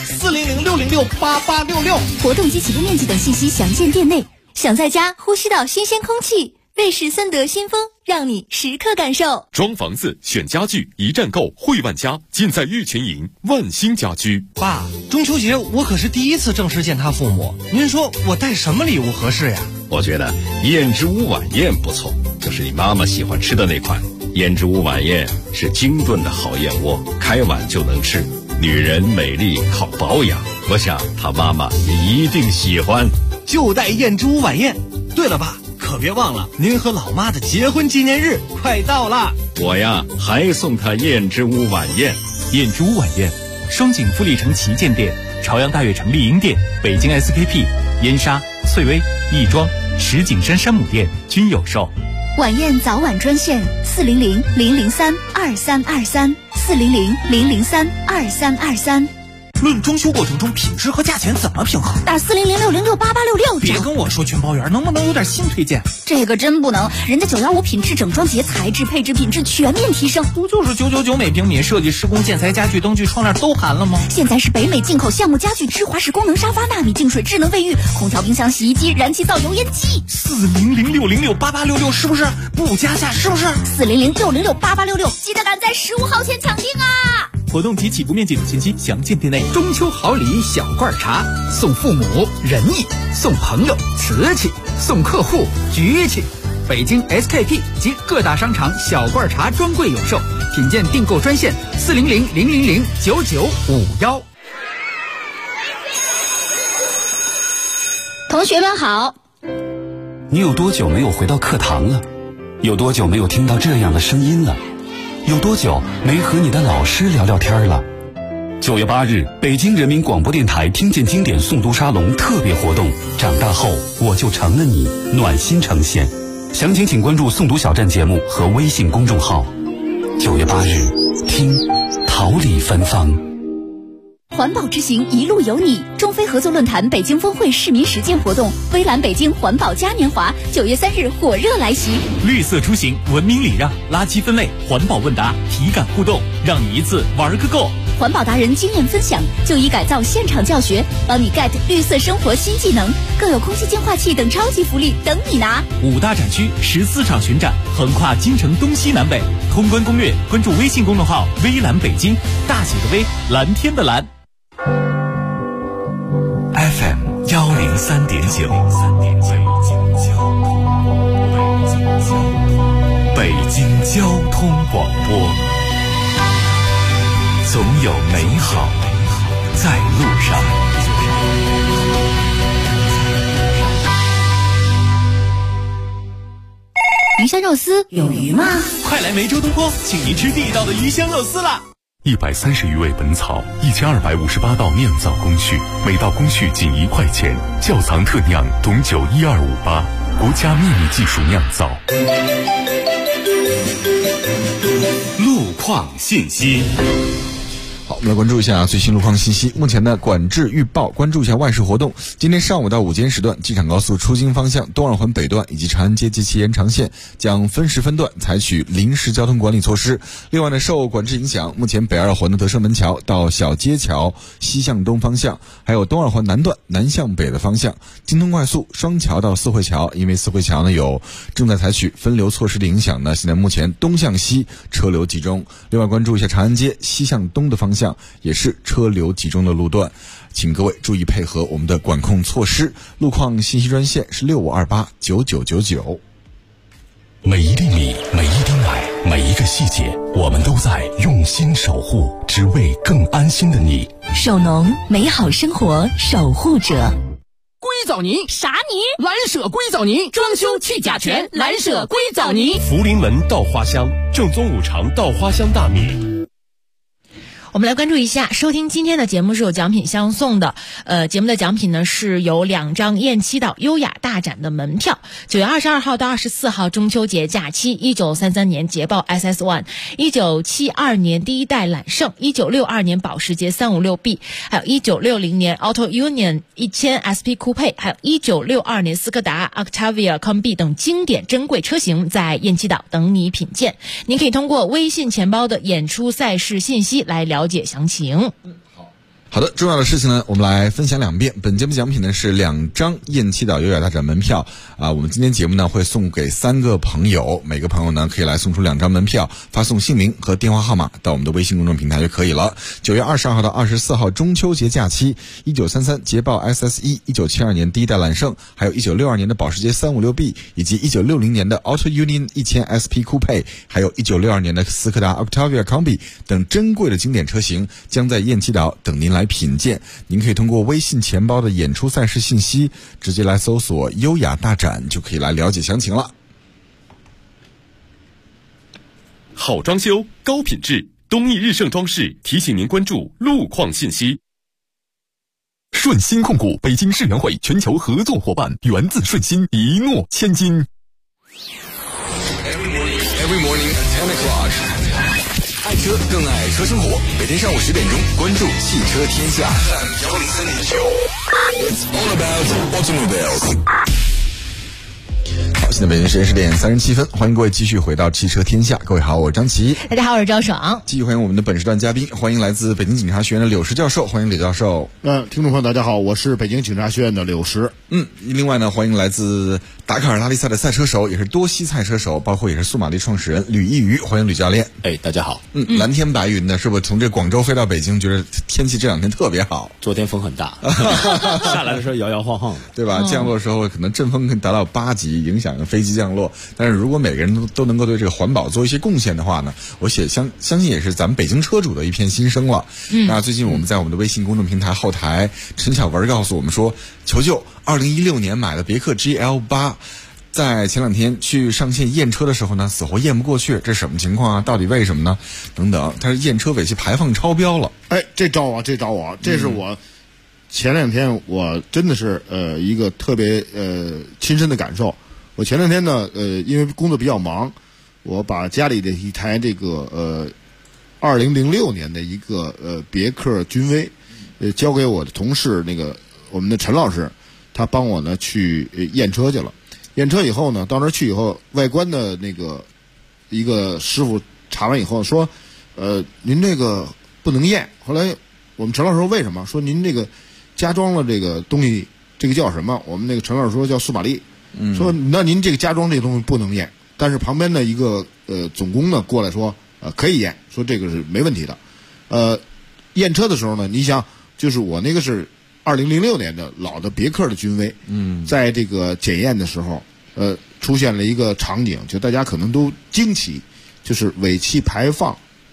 ，400-606-8866。 活动及起步面积等信息详见店内。想在家呼吸到新鲜空气，瑞士森德新风让你时刻感受。 装房子选家具一站购汇万家，尽在玉群营万兴家居。 爸，中秋节我可是第一次正式见他父母，您说我带什么礼物合适呀？ 我觉得燕之屋晚宴不错，就是你妈妈喜欢吃的那款。燕之屋晚宴是精炖的好燕窝，开碗就能吃。女人美丽靠保养，我想她妈妈也一定喜欢。 就带燕之屋晚宴。对了，爸，可别忘了您和老妈的结婚纪念日快到了。 我呀，还送她燕之屋晚宴。 燕之屋晚宴，双井富力城旗舰店、朝阳大悦城丽婴店、北京 SKP、燕莎、翠微、亦庄、石景山山姆店均有售。 晚宴早晚专线400-003-2323 400-003-2323。 论装修过程中品质和价钱怎么平衡？ 打400-606-8866。 别跟我说全包圆，能不能有点新推荐？ 这个真不能，人家915品质整装节，材质配置品质全面提升。 不就是999每平米，设计施工建材家具灯具窗帘都含了吗？ 现在是北美进口橡木家具、芝华士功能沙发、纳米净水智能卫浴、空调冰箱洗衣机、燃气灶油烟机。 400-606-8866是不是？不加价是不是 ？400-606-8866，记得赶在15号前抢定啊！ 活动及起步面积等信息详见店内。 中秋好礼小罐茶，送父母仁义，送朋友瓷器，送客户局气。北京 SKP 及各大商场小罐茶专柜有售，品鉴订购专线400-000-9951。 同学们好。 你有多久没有回到课堂了？有多久没有听到这样的声音了？有多久没和你的老师聊聊天了？9月8日，北京人民广播电台听见经典诵读沙龙特别活动，长大后我就成了你，暖心呈现。详情请关注诵读小站节目和微信公众号。9月8日，听桃李芬芳。 环保之行一路有你，中非合作论坛北京峰会市民实践活动，微蓝北京环保嘉年华9月3日火热来袭。 绿色出行，文明礼让，垃圾分类，环保问答，体感互动，让你一次玩个够。 环保达人经验分享，就医改造现场教学，帮你 get 绿色生活新技能，更有空气净化器等超级福利等你拿。 5大展区14场巡展，横跨京城东西南北。通关攻略，关注微信公众号“微蓝北京”，大写的微，蓝天的蓝。 FM 103.9，北京交通广播，总有美好在路上。 鱼香肉丝有鱼吗？ 快来梅州东坡，请您吃地道的鱼香肉丝啦 ！130余味本草，1258道酿造工序，每道工序仅1块钱，窖藏特酿董酒12588，国家秘密技术酿造。 路况信息。 好，我们来关注一下最新路况信息。目前呢，管制预报，关注一下外事活动。今天上午到午间时段，机场高速出京方向东二环北段以及长安街及其延长线将分时分段采取临时交通管理措施。另外呢，受管制影响，目前北二环的德胜门桥到小街桥西向东方向，还有东二环南段南向北的方向，京通快速双桥到四惠桥，因为四惠桥呢有正在采取分流措施的影响呢，现在目前东向西车流集中。另外关注一下长安街西向东的方向，也是车流集中的路段，请各位注意配合我们的管控措施。路况信息专线是65289999。 每一粒米，每一滴奶，每一个细节，我们都在用心守护，只为更安心的你。 手农，美好生活守护者。 硅藻泥啥泥？蓝舍硅藻泥，装修去甲醛，蓝舍硅藻泥。 福临门稻花香，正宗五常稻花香大米。 我们来关注一下，收听今天的节目是有奖品相送的。节目的奖品呢是有2张雁栖岛优雅大展的门票。9月22号到24号中秋节假期，1933年捷豹 SS1，1972年第一代揽胜，1962年保时捷 356B， 还有1960年 Auto Union 1000 SP 酷配，还有1962年斯柯达 Octavia Combi 等经典珍贵车型在雁栖岛等你品鉴。您可以通过微信钱包的演出赛事信息来了解详情。 好的，重要的事情呢，我们来分享2遍。本节目奖品呢是2张雁栖岛优雅大展门票啊，我们今天节目呢会送给3个朋友，每个朋友呢可以来送出2张门票，发送姓名和电话号码到我们的微信公众平台就可以了。9月22号到24号中秋节假期，1933捷豹 SS1，1972年第一代揽胜，还有1962年的保时捷 356B， 以及1960年的 Auto Union 1000 SP 酷配，还有1962年的斯柯达 Octavia Combi 等珍贵的经典车型将在雁栖岛等您来品鉴。您可以通过微信钱包的演出赛事信息直接来搜索优雅大展，就可以来了解详情了。 好装修高品质，东益日盛装饰提醒您关注路况信息。 顺鑫控股北京世园会全球合作伙伴，源自顺鑫，一诺千金。 Every morning at 10 o'clock， 爱车更爱车生活，每天上午10点钟，关注汽车天下。It's all about automobiles。 好，现在北京时间10点37分，欢迎各位继续回到汽车天下。各位好，我是张琪。 大家好，我是赵爽。 继续欢迎我们的本时段嘉宾，欢迎来自北京警察学院的柳石教授，欢迎柳教授。 听众朋友大家好，我是北京警察学院的柳石。 另外呢，欢迎来自达喀尔拉力赛的赛车手，也是多西赛车手，包括也是速马力创始人吕一瑜，欢迎吕教练。 大家好。 蓝天白云的，是不是从这广州飞到北京，觉得天气这2天特别好？ 昨天风很大，下来的时候摇摇晃晃的， 对吧？降落的时候可能阵风可以达到8级，影响飞机降落。但是如果每个人都能够对这个环保做一些贡献的话呢，我相信也是咱们北京车主的一片心声了。那最近我们在我们的微信公众平台后台，陈小文告诉我们说，求救，2016年买的别克 GL8。在前2天去上线验车的时候呢，死活验不过去，这是什么情况啊？到底为什么呢？等等，它是验车尾气排放超标了。 这招啊，这是我前2天我真的是一个特别亲身的感受。我前2天呢，因为工作比较忙，我把家里的一台这个2006年的一个别克君威，交给我的同事我们的陈老师，他帮我呢去验车去了。验车以后呢，到那儿去以后，外观的一个师傅查完以后说，您这个不能验。后来我们陈老师说为什么？说您这个加装了这个东西，这个叫什么？我们那个陈老师说叫苏玛丽。说那您这个加装这个东西不能验，但是旁边的一个总工呢过来说可以验，说这个是没问题的。验车的时候呢，你想就是我那个是2006年的老的别克的君威，在这个检验的时候，出现了一个场景，就大家可能都惊奇，就是尾气排放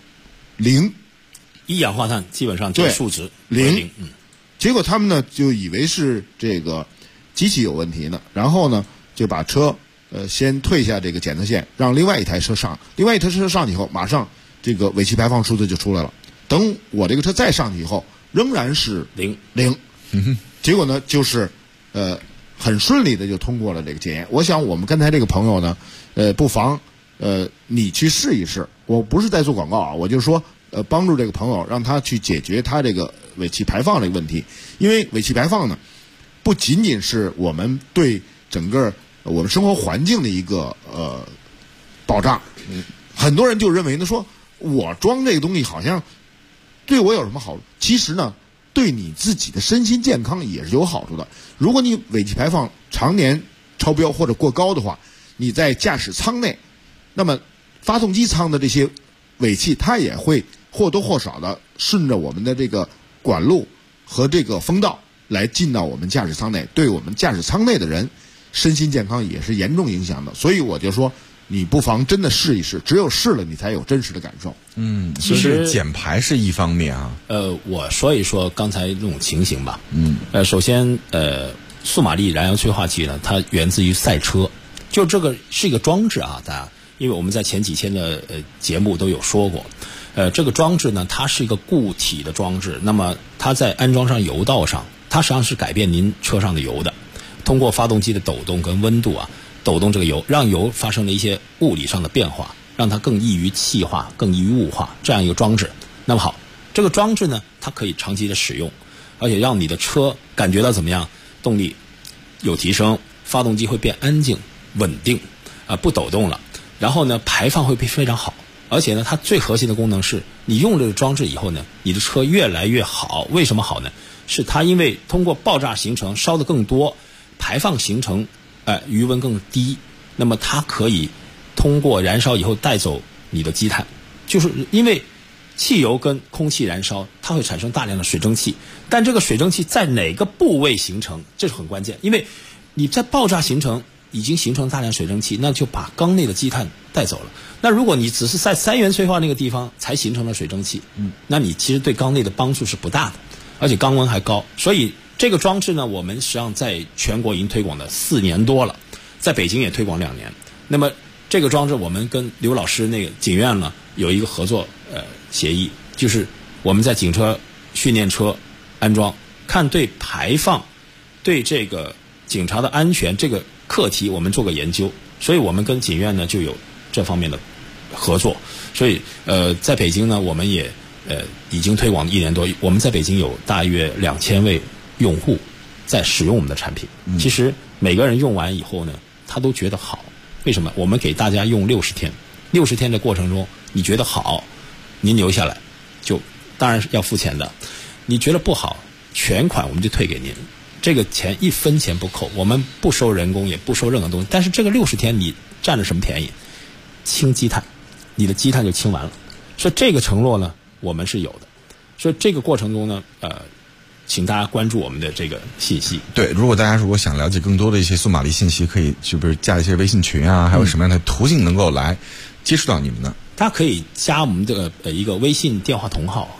0， 一氧化碳基本上这数值 0，结果他们呢就以为是这个机器有问题呢，然后呢就把车先退下这个检测线，让另外一台车上，另外一台车上去以后，马上这个尾气排放数字就出来了。等我这个车再上去以后，仍然是0，结果呢就是很顺利的就通过了这个检验。我想我们刚才这个朋友呢，不妨你去试一试。我不是在做广告啊，我就说帮助这个朋友，让他去解决他这个尾气排放这个问题。因为尾气排放呢，不仅仅是我们对整个我们生活环境的一个保障。很多人就认为呢，说我装这个东西好像对我有什么好处？其实呢，对你自己的身心健康也是有好处的。如果你尾气排放常年超标或者过高的话，你在驾驶舱内，那么发动机舱的这些尾气，它也会或多或少的顺着我们的这个管路和这个风道来进到我们驾驶舱内，对我们驾驶舱内的人身心健康也是严重影响的。所以我就说，你不妨真的试一试，只有试了你才有真实的感受。 其实减排是一方面啊。 我说一说刚才这种情形吧。首先苏玛丽燃油催化剂呢，它源自于赛车，就这个是一个装置啊，大家，因为我们在前几天的节目都有说过。这个装置呢，它是一个固体的装置，那么它在安装上油道上，它实际上是改变您车上的油的，通过发动机的抖动跟温度啊，抖动这个油，让油发生了一些物理上的变化，让它更易于气化，更易于雾化，这样一个装置。那么好，这个装置呢，它可以长期的使用，而且让你的车感觉到怎么样？动力有提升，发动机会变安静、稳定，不抖动了。然后呢，排放会非常好。而且呢，它最核心的功能是，你用这个装置以后呢，你的车越来越好。为什么好呢？是它因为通过爆炸形成，烧的更多，排放形成，余温更低。那么它可以通过燃烧以后带走你的积碳，就是因为汽油跟空气燃烧，它会产生大量的水蒸气，但这个水蒸气在哪个部位形成，这是很关键。因为你在爆炸形成已经形成大量水蒸气，那就把缸内的积碳带走了。那如果你只是在三元催化那个地方才形成了水蒸气，那你其实对缸内的帮助是不大的，而且缸温还高。所以这个装置呢，我们实际上在全国已经推广了4年多了，在北京也推广2年。那么这个装置我们跟刘老师那个警院呢有一个合作协议，就是我们在警车、训练车安装，看对排放、对这个警察的安全这个课题，我们做个研究。所以我们跟警院呢就有这方面的合作。所以在北京呢，我们也已经推广1年多，我们在北京有大约2000位用户在使用我们的产品。其实每个人用完以后呢，他都觉得好。为什么？我们给大家用60天，60天的过程中，你觉得好，您留下来，就当然是要付钱的。你觉得不好，全款我们就退给您，这个钱1分钱不扣，我们不收人工，也不收任何东西。但是这个60天你占了什么便宜？清积碳，你的积碳就清完了。所以这个承诺呢，我们是有的。所以这个过程中呢，请大家关注我们的这个信息。 对，如果大家想了解更多的一些苏玛丽信息，可以就比如加一些微信群啊，还有什么样的途径能够来接触到你们呢？ 大家可以加我们的一个微信电话同号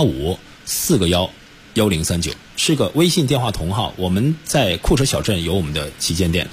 185-411-1039，是个微信电话同号。我们在库车小镇有我们的旗舰店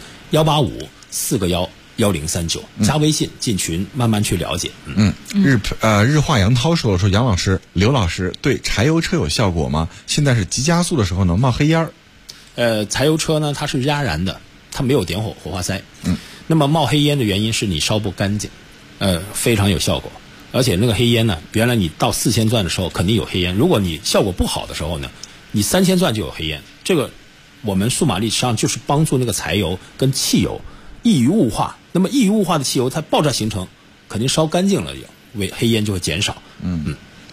185-411-1039，加微信进群，慢慢去了解。 日化杨涛说杨老师、刘老师对柴油车有效果吗？现在是急加速的时候呢，冒黑烟儿。 柴油车呢，它是压燃的，它没有点火活塞。那么冒黑烟的原因是你烧不干净，非常有效果。而且那个黑烟呢，原来你到4000转的时候肯定有黑烟，如果你效果不好的时候呢，你3000转就有黑烟。这个我们苏玛丽实际上就是帮助那个柴油跟汽油易于雾化。那么易于雾化的汽油，它爆炸形成肯定烧干净了，黑烟就会减少。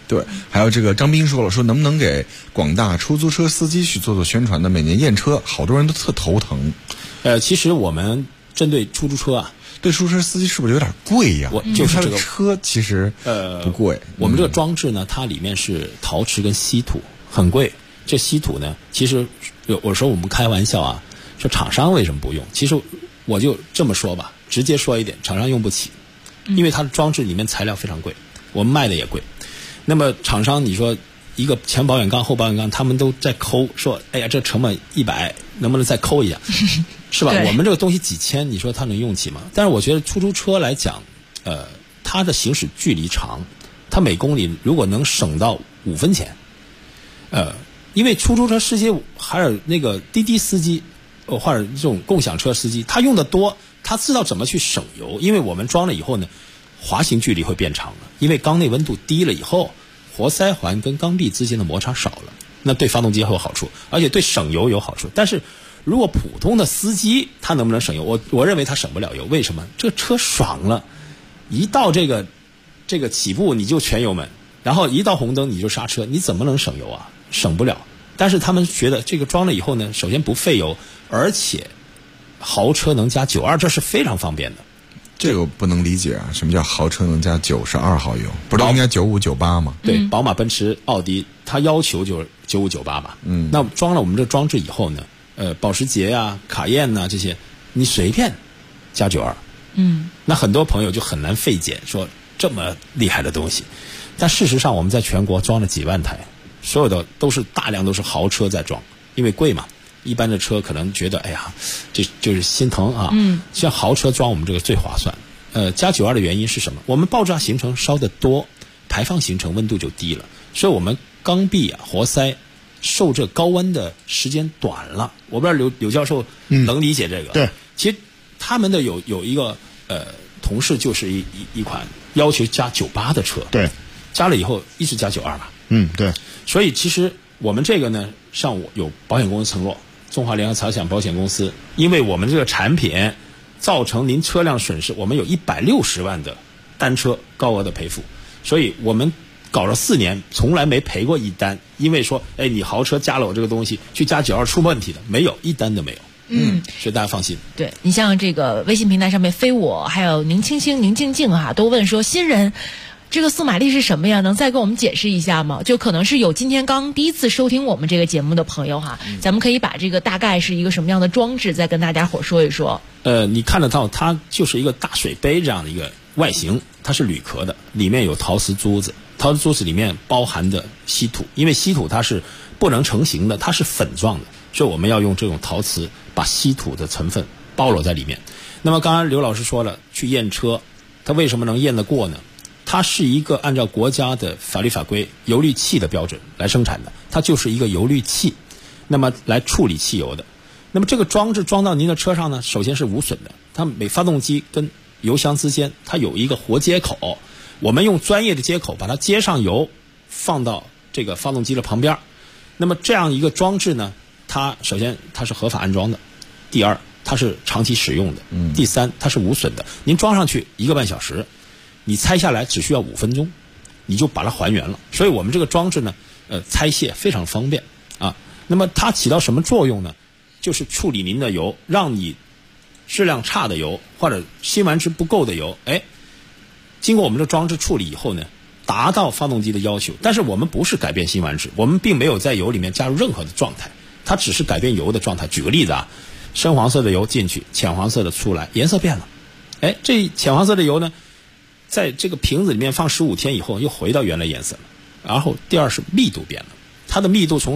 对，还有这个张斌说了，说能不能给广大出租车司机去做宣传的，每年验车，好多人都特头疼。 其实我们针对出租车啊， 对出租车司机是不是有点贵呀？ 就是这个车其实不贵。 我们这个装置呢，它里面是陶瓷跟稀土，很贵。这稀土呢，其实有时候我们开玩笑啊，说厂商为什么不用？其实我就这么说吧，直接说一点，厂商用不起，因为它的装置里面材料非常贵，我们卖的也贵。那么厂商你说一个前保险杠后保险杠，他们都在抠，说哎呀这成本100，能不能再抠一下？是吧？我们这个东西几千，你说它能用起吗？但是我觉得出租车来讲，它的行驶距离长，它每公里如果能省到5分钱，因为出租车司机还有那个滴滴司机，或者这种共享车司机，他用的多，他知道怎么去省油。因为我们装了以后呢，滑行距离会变长了，因为缸内温度低了以后，活塞环跟缸壁之间的摩擦少了，那对发动机会有好处，而且对省油有好处。但是如果普通的司机他能不能省油？我认为他省不了油。为什么？这个车爽了，一到这个起步你就全油门，然后一到红灯你就刹车，你怎么能省油啊？省不了。但是他们觉得这个装了以后呢，首先不费油，而且豪车能加92，这是非常方便的。 这个不能理解啊！什么叫豪车能加92号油？不是应该95、98吗？ 对，宝马、奔驰、奥迪，它要求就是95、98嘛。那装了我们这装置以后呢，保时捷啊、卡宴呐这些，你随便加92。那很多朋友就很难费解，说这么厉害的东西，但事实上我们在全国装了几万台，所有的大量都是豪车在装，因为贵嘛。一般的车可能觉得哎呀，这就是心疼啊。像豪车装我们这个最划算。加92的原因是什么？我们爆炸行程烧得多，排放行程温度就低了，所以我们缸壁啊、活塞受这高温的时间短了。我不知道柳教授能理解这个？ 对， 其实他们的有一个同事就是一款要求加98的车， 对， 加了以后一直加92嘛。 对。 所以其实我们这个呢，像我有保险公司承诺，中华联合财产保险公司，因为我们这个产品造成您车辆损失，我们有160万的单车高额的赔付，所以我们搞了4年，从来没赔过一单。因为说，哎，你豪车加了我这个东西，去加92出问题的没有，一单都没有。所以大家放心。 对，你像这个微信平台上面飞我还有宁清清、宁静静哈，都问说新人。这个速马力是什么呀？能再给我们解释一下吗？就可能是有今天刚第一次收听我们这个节目的朋友哈，咱们可以把这个大概是一个什么样的装置再跟大家伙说一说。 你看得到，它就是一个大水杯这样的一个外形，它是铝壳的，里面有陶瓷珠子，陶瓷珠子里面包含的稀土，因为稀土它是不能成型的，它是粉状的，所以我们要用这种陶瓷把稀土的成分包罗在里面。那么刚刚刘老师说了，去验车，它为什么能验得过呢？它是一个按照国家的法律法规油滤器的标准来生产的，它就是一个油滤器，那么来处理汽油的。那么这个装置装到您的车上呢，首先是无损的，它每发动机跟油箱之间它有一个活接口，我们用专业的接口把它接上油，放到这个发动机的旁边。那么这样一个装置呢，它首先它是合法安装的，第二它是长期使用的，第三它是无损的。您装上去1个半小时，你拆下来只需要5分钟，你就把它还原了。所以我们这个装置呢，拆卸非常方便啊。那么它起到什么作用呢？就是处理您的油，让你质量差的油或者辛烷值不够的油，经过我们这装置处理以后呢，达到发动机的要求。但是我们不是改变辛烷值，我们并没有在油里面加入任何的状态，它只是改变油的状态。举个例子啊，深黄色的油进去，浅黄色的出来，颜色变了。这浅黄色的油呢，在这个瓶子里面放15天以后又回到原来颜色了。然后第二是密度变了，它的密度从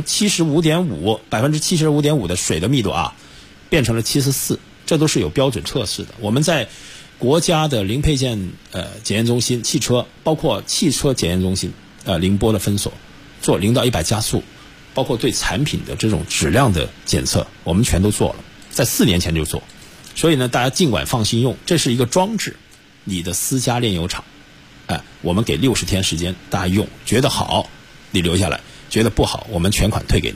75.5% 的水的密度啊，变成了74%，这都是有标准测试的。我们在国家的零配件检验中心，汽车包括汽车检验中心宁波的分所做0到100加速，包括对产品的这种质量的检测，我们全都做了，在4年前就做。所以呢，大家尽管放心用，这是一个装置。你的私家炼油厂，我们给60天时间大家用，觉得好你留下来，觉得不好我们全款退给您。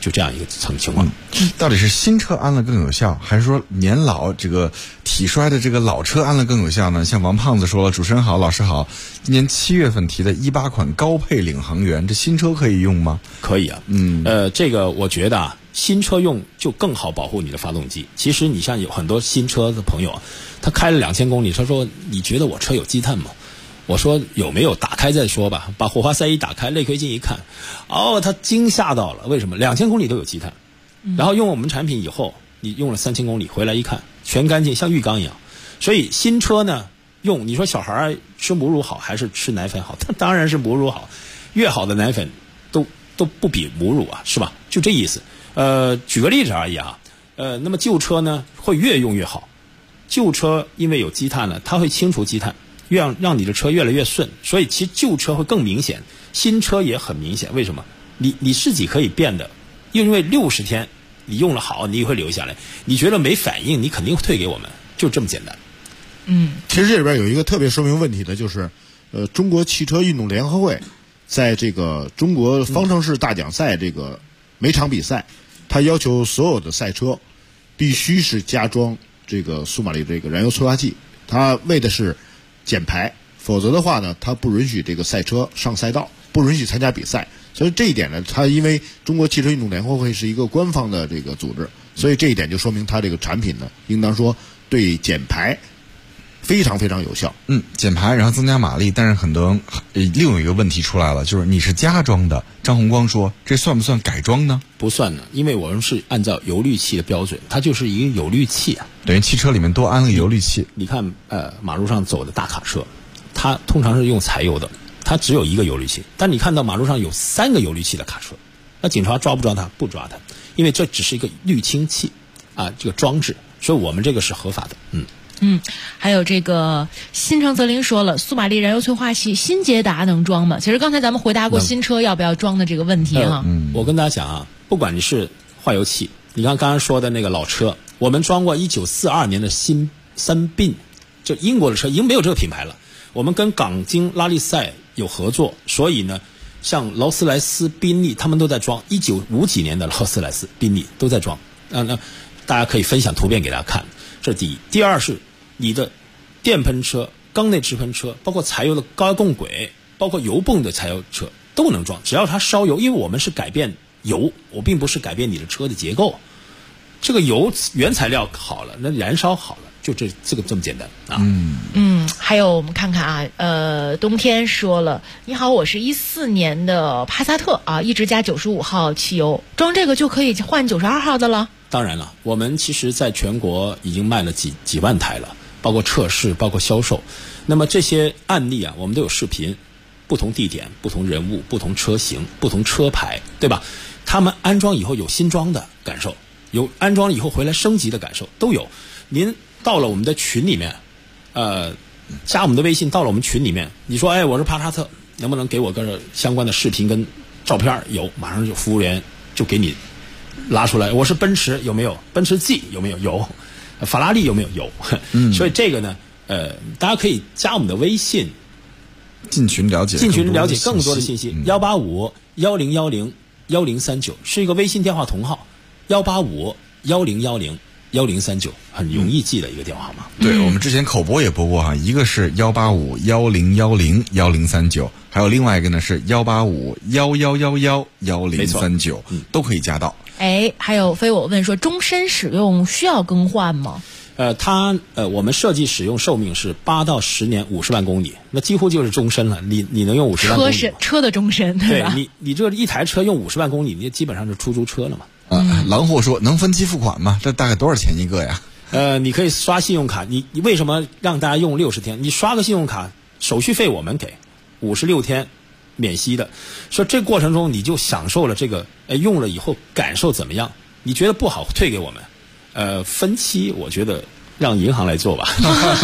就这样一个情况。 到底是新车安了更有效，还是说年老这个体衰的这个老车安了更有效呢？像王胖子说了，主持人好，老师好，今年7月份提的18款高配领航员，这新车可以用吗？ 可以啊，这个我觉得啊，新车用就更好保护你的发动机。其实你像有很多新车的朋友啊，他开了2000公里，他说你觉得我车有积碳吗？我说有没有，打开再说吧。把火花塞一打开，内窥镜一看，他惊吓到了。为什么？2000公里都有积碳。然后用我们产品以后，你用了3000公里回来一看，全干净，像浴缸一样。所以新车呢，用你说小孩吃母乳好还是吃奶粉好？它当然是母乳好，越好的奶粉都不比母乳啊，是吧？就这意思。举个例子而已啊。那么旧车呢会越用越好。旧车因为有积碳呢，它会清除积碳。让你的车越来越顺，所以其实旧车会更明显，新车也很明显。为什么？你自己可以变的，因为60天你用了好，你也会留下来。你觉得没反应，你肯定会退给我们，就这么简单。 其实这里边有一个特别说明问题的，就是中国汽车运动联合会在这个中国方程式大奖赛这个每场比赛，它要求所有的赛车必须是加装这个苏马利这个燃油催化剂，它为的是减排，否则的话呢，它不允许这个赛车上赛道，不允许参加比赛。所以这一点呢，它因为中国汽车运动联合会是一个官方的这个组织，所以这一点就说明它这个产品呢，应当说对减排非常非常有效。 减排然后增加马力，但是很多另有一个问题出来了，就是你是加装的，张红光说这算不算改装呢？ 不算呢，因为我们是按照油滤器的标准，它就是一个油滤器啊， 等于汽车里面多安了油滤器。 你看马路上走的大卡车，它通常是用柴油的，它只有一个油滤器，但你看到马路上有3个油滤器的卡车，那警察抓不抓它？不抓它，因为这只是一个滤清器啊，这个装置，所以我们这个是合法的。 还有这个新城泽林说了，苏马利燃油催化器新捷达能装吗？其实刚才咱们回答过新车要不要装的这个问题哈。 我跟大家讲啊，不管你是化油器，你看刚刚说的那个老车，我们装过1942年的新三宾，就英国的车已经没有这个品牌了。我们跟港京拉力赛有合作，所以呢，像劳斯莱斯、宾利他们都在装，1950几年的劳斯莱斯、宾利都在装。那大家可以分享图片给大家看，这是第一。第二是你的电喷车、缸内直喷车，包括柴油的高压共轨，包括油泵的柴油车都能装，只要它烧油，因为我们是改变油，我并不是改变你的车的结构。这个油原材料好了，那燃烧好了，就这个这么简单啊。 还有我们看看啊，冬天说了，你好，我是14年的帕萨特啊，一直加95号汽油，装这个就可以换92号的了。 当然了，我们其实在全国已经卖了几万台了，包括测试，包括销售。那么这些案例啊，我们都有视频，不同地点、不同人物、不同车型、不同车牌，对吧？他们安装以后有新装的感受，有安装以后回来升级的感受，都有。您到了我们的群里面，加我们的微信，到了我们群里面，你说，我是帕萨特，能不能给我个相关的视频跟照片？有，马上就服务员就给你拉出来。我是奔驰，有没有？奔驰 G 有没有？有。法拉利有没有？有。所以这个呢，大家可以加我们的微信， 进群了解更多的信息。185-1010-1039是一个微信电话同号，185-1010-1039，很容易记的一个电话号码。 对，我们之前口播也播过哈，一个是185-1010-1039，还有另外一个呢是185-1111-1039，都可以加到。 还有非我问说，终身使用需要更换吗？ 我们设计使用寿命是8到10年，50万公里，那几乎就是终身了。你能用50万公里？ 车的终身，对吧？ 你这一台车用50万公里，你基本上是出租车了嘛。 狼货说能分期付款吗？这大概多少钱一个呀？ 你可以刷信用卡。你为什么让大家用60天？你刷个信用卡，手续费我们给，56天免息的。所以这过程中你就享受了这个，用了以后感受怎么样？你觉得不好退给我们。分期我觉得让银行来做吧。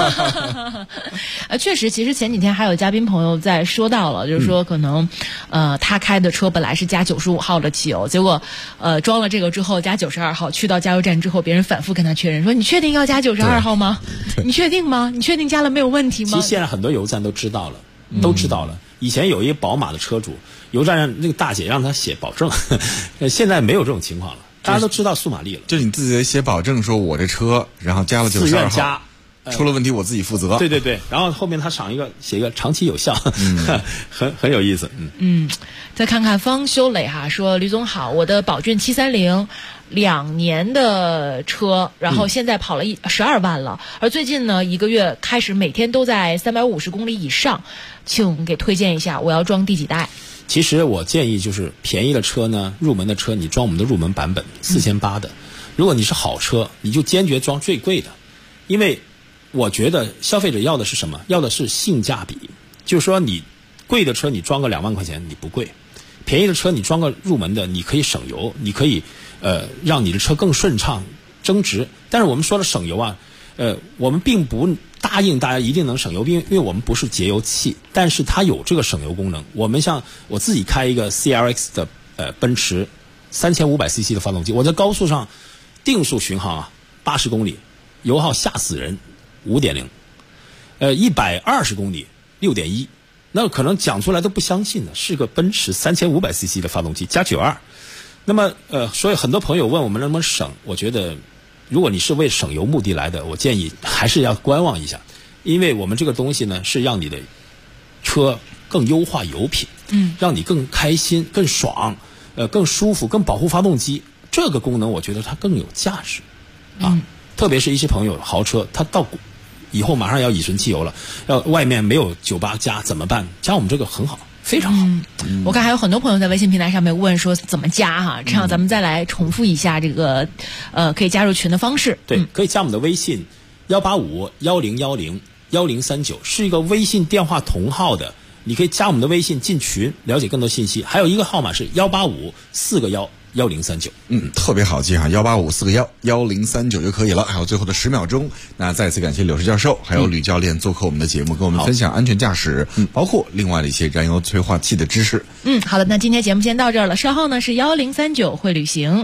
确实，其实前几天还有嘉宾朋友在说到了，就是说可能他开的车本来是加95号的汽油，结果装了这个之后加92号，去到加油站之后，别人反复跟他确认说，你确定要加92号吗？你确定吗？你确定加了没有问题吗？ 其实现在很多油站都知道了， 都知道了。以前有一个宝马的车主，油站上那个大姐让他写保证，现在没有这种情况了，大家都知道速马力了。 就你自己写保证说我这车，然后加了92号，出了问题我自己负责。 对对对，然后后面他写一个长期有效，很有意思。 再看看方修磊哈说，吕总好，我的宝骏730。2年的车，然后现在跑了12万了，而最近呢1个月开始每天都在350公里以上，请给推荐一下，我要装第几代？ 其实我建议就是便宜的车呢，入门的车你装我们的入门版本4800的，如果你是好车，你就坚决装最贵的，因为我觉得消费者要的是什么？要的是性价比，就是说你贵的车你装个2万块钱你不贵，便宜的车你装个入门的你可以省油，你可以让你的车更顺畅增值。但是我们说了省油啊，我们并不答应大家一定能省油，因为我们不是节油器，但是它有这个省油功能。我们像我自己开一个 CLX 的奔驰3500cc 的发动机，我在高速上定速巡航啊，80公里，油耗吓死人，5.0，120公里6.1，那可能讲出来都不相信的，是个奔驰3500cc 的发动机加92。那么所以很多朋友问我们能不能省，我觉得如果你是为省油目的来的，我建议还是要观望一下，因为我们这个东西呢是让你的车更优化油品，让你更开心、更爽、更舒服、更保护发动机，这个功能我觉得它更有价值啊。特别是一些朋友豪车，他到以后马上要乙醇汽油了，外面没有98加怎么办？加我们这个很好。非常好。 我看还有很多朋友在微信平台上面问说怎么加哈，这样咱们再来重复一下这个可以加入群的方式。 对，可以加我们的微信18510101039，是一个微信电话同号的，你可以加我们的微信进群了解更多信息。还有一个号码是185411039。 特别好记哈，185411039就可以了。还有最后的10秒钟，那再次感谢柳石教授还有吕教练做客我们的节目，跟我们分享安全驾驶，包括另外的一些燃油催化器的知识。 好的，那今天节目先到这儿了，稍后呢是1039会旅行。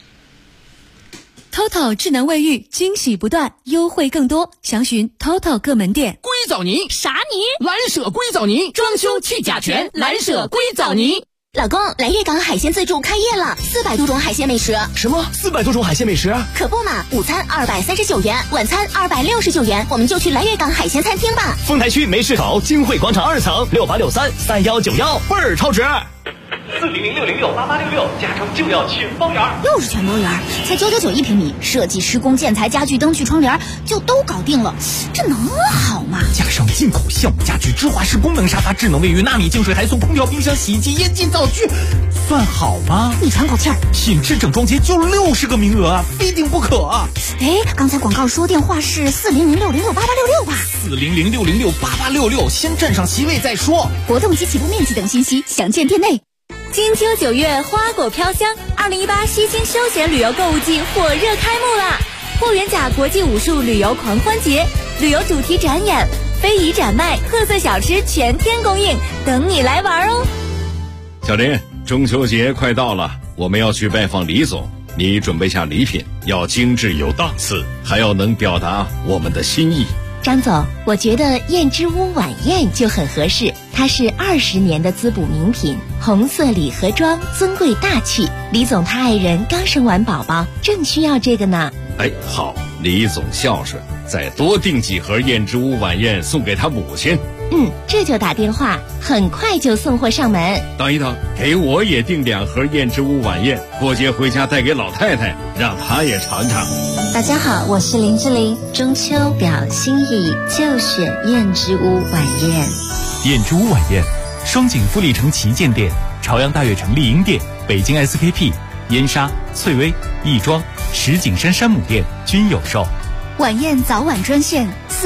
TOTO 智能卫浴惊喜不断，优惠更多，详询 TOTO 各门店。 硅藻泥啥泥？蓝舍硅藻泥，装修去甲醛，蓝舍硅藻泥。 老公，来粤港海鲜自助开业了，400多种海鲜美食。 什么400多种海鲜美食？ 可不嘛，午餐239元，晚餐269元，我们就去来粤港海鲜餐厅吧。 丰台区梅市口金汇广场2层68633191，倍儿超值。400-606-8866，加成就要全包圆。 又是全包圆，才999一平米，设计、施工、建材、家具、灯具、窗帘就都搞定了，这能好吗？ 加上进口橡木家具、芝华士功能沙发、智能卫浴、纳米净水，还送空调、冰箱、洗衣机、烟机、灶具，算好吗？ 你喘口气儿， 品质整装节就60个名额啊，非订不可。 刚才广告说电话是400-606-8866吧 ？400-606-8866，先占上席位再说。 活动及起步面积等信息详见店内。 金秋9月，花果飘香，2018西京休闲旅游购物季火热开幕啦！霍元甲国际武术旅游狂欢节，旅游主题展演、非遗展卖、特色小吃全天供应，等你来玩哦！ 小林，中秋节快到了，我们要去拜访李总，你准备下礼品，要精致有档次，还要能表达我们的心意。 张总，我觉得燕之屋晚宴就很合适，它是20年的滋补名品，红色礼盒装，尊贵大气。李总他爱人刚生完宝宝，正需要这个呢。 好，李总孝顺，再多订几盒燕之屋晚宴送给他母亲。 这就打电话，很快就送货上门。 等一等，给我也订2盒燕之屋晚宴，过节回家带给老太太，让她也尝尝。 大家好，我是林志玲，中秋表心意就选燕之屋晚宴。 燕之屋晚宴，双井富力城旗舰店、朝阳大悦城丽婴店、北京 SKP、燕莎、翠微、亦庄、石景山山姆店均有售。 晚宴早晚专线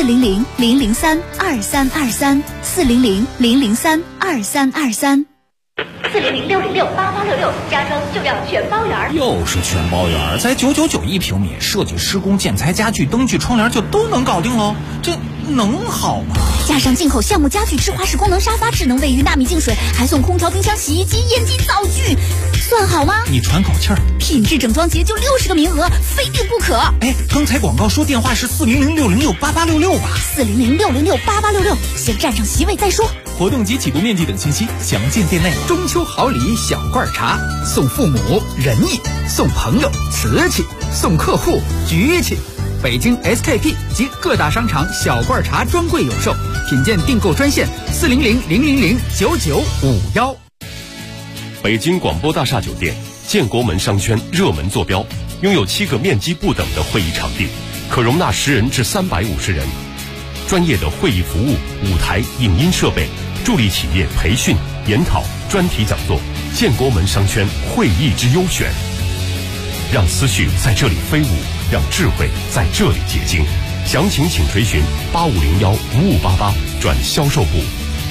400-003-2323 400-003-2323。 400-606-8866，家装就要全包圆。 又是全包圆，才999一平米，设计、施工、建材、家具、灯具、窗帘就都能搞定喽。这能好吗？ 加上进口橡木家具智化式功能沙发、智能卫浴、纳米净水，还送空调、冰箱、洗衣机、烟机、灶具，算好吗？ 你喘口气儿。 品质整装节就60个名额，非订不可。 哎，刚才广告说电话是400-606-8866吧 ？400-606-8866，先占上席位再说。 活动及起步面积等信息详见店内。 中秋好礼小罐茶，送父母仁义，送朋友瓷器，送客户局气。北京 SKP 及各大商场小罐茶专柜有售，品鉴订购专线400-000-9951。 北京广播大厦酒店建国门商圈热门坐标，拥有7个面积不等的会议场地，可容纳10人至350人。专业的会议服务、舞台、影音设备，助力企业培训、研讨、专题讲座。建国门商圈会议之优选，让思绪在这里飞舞，让智慧在这里结晶。详情请垂询8501-5588转销售部。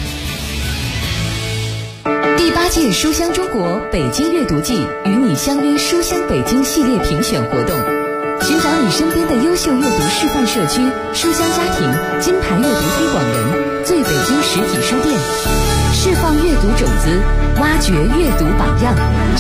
第8届书香中国北京阅读季与你相约书香北京系列评选活动，寻找你身边的优秀阅读示范社区、书香家庭、金牌阅读推广人、最北京实体书店，释放阅读种子，挖掘阅读榜样。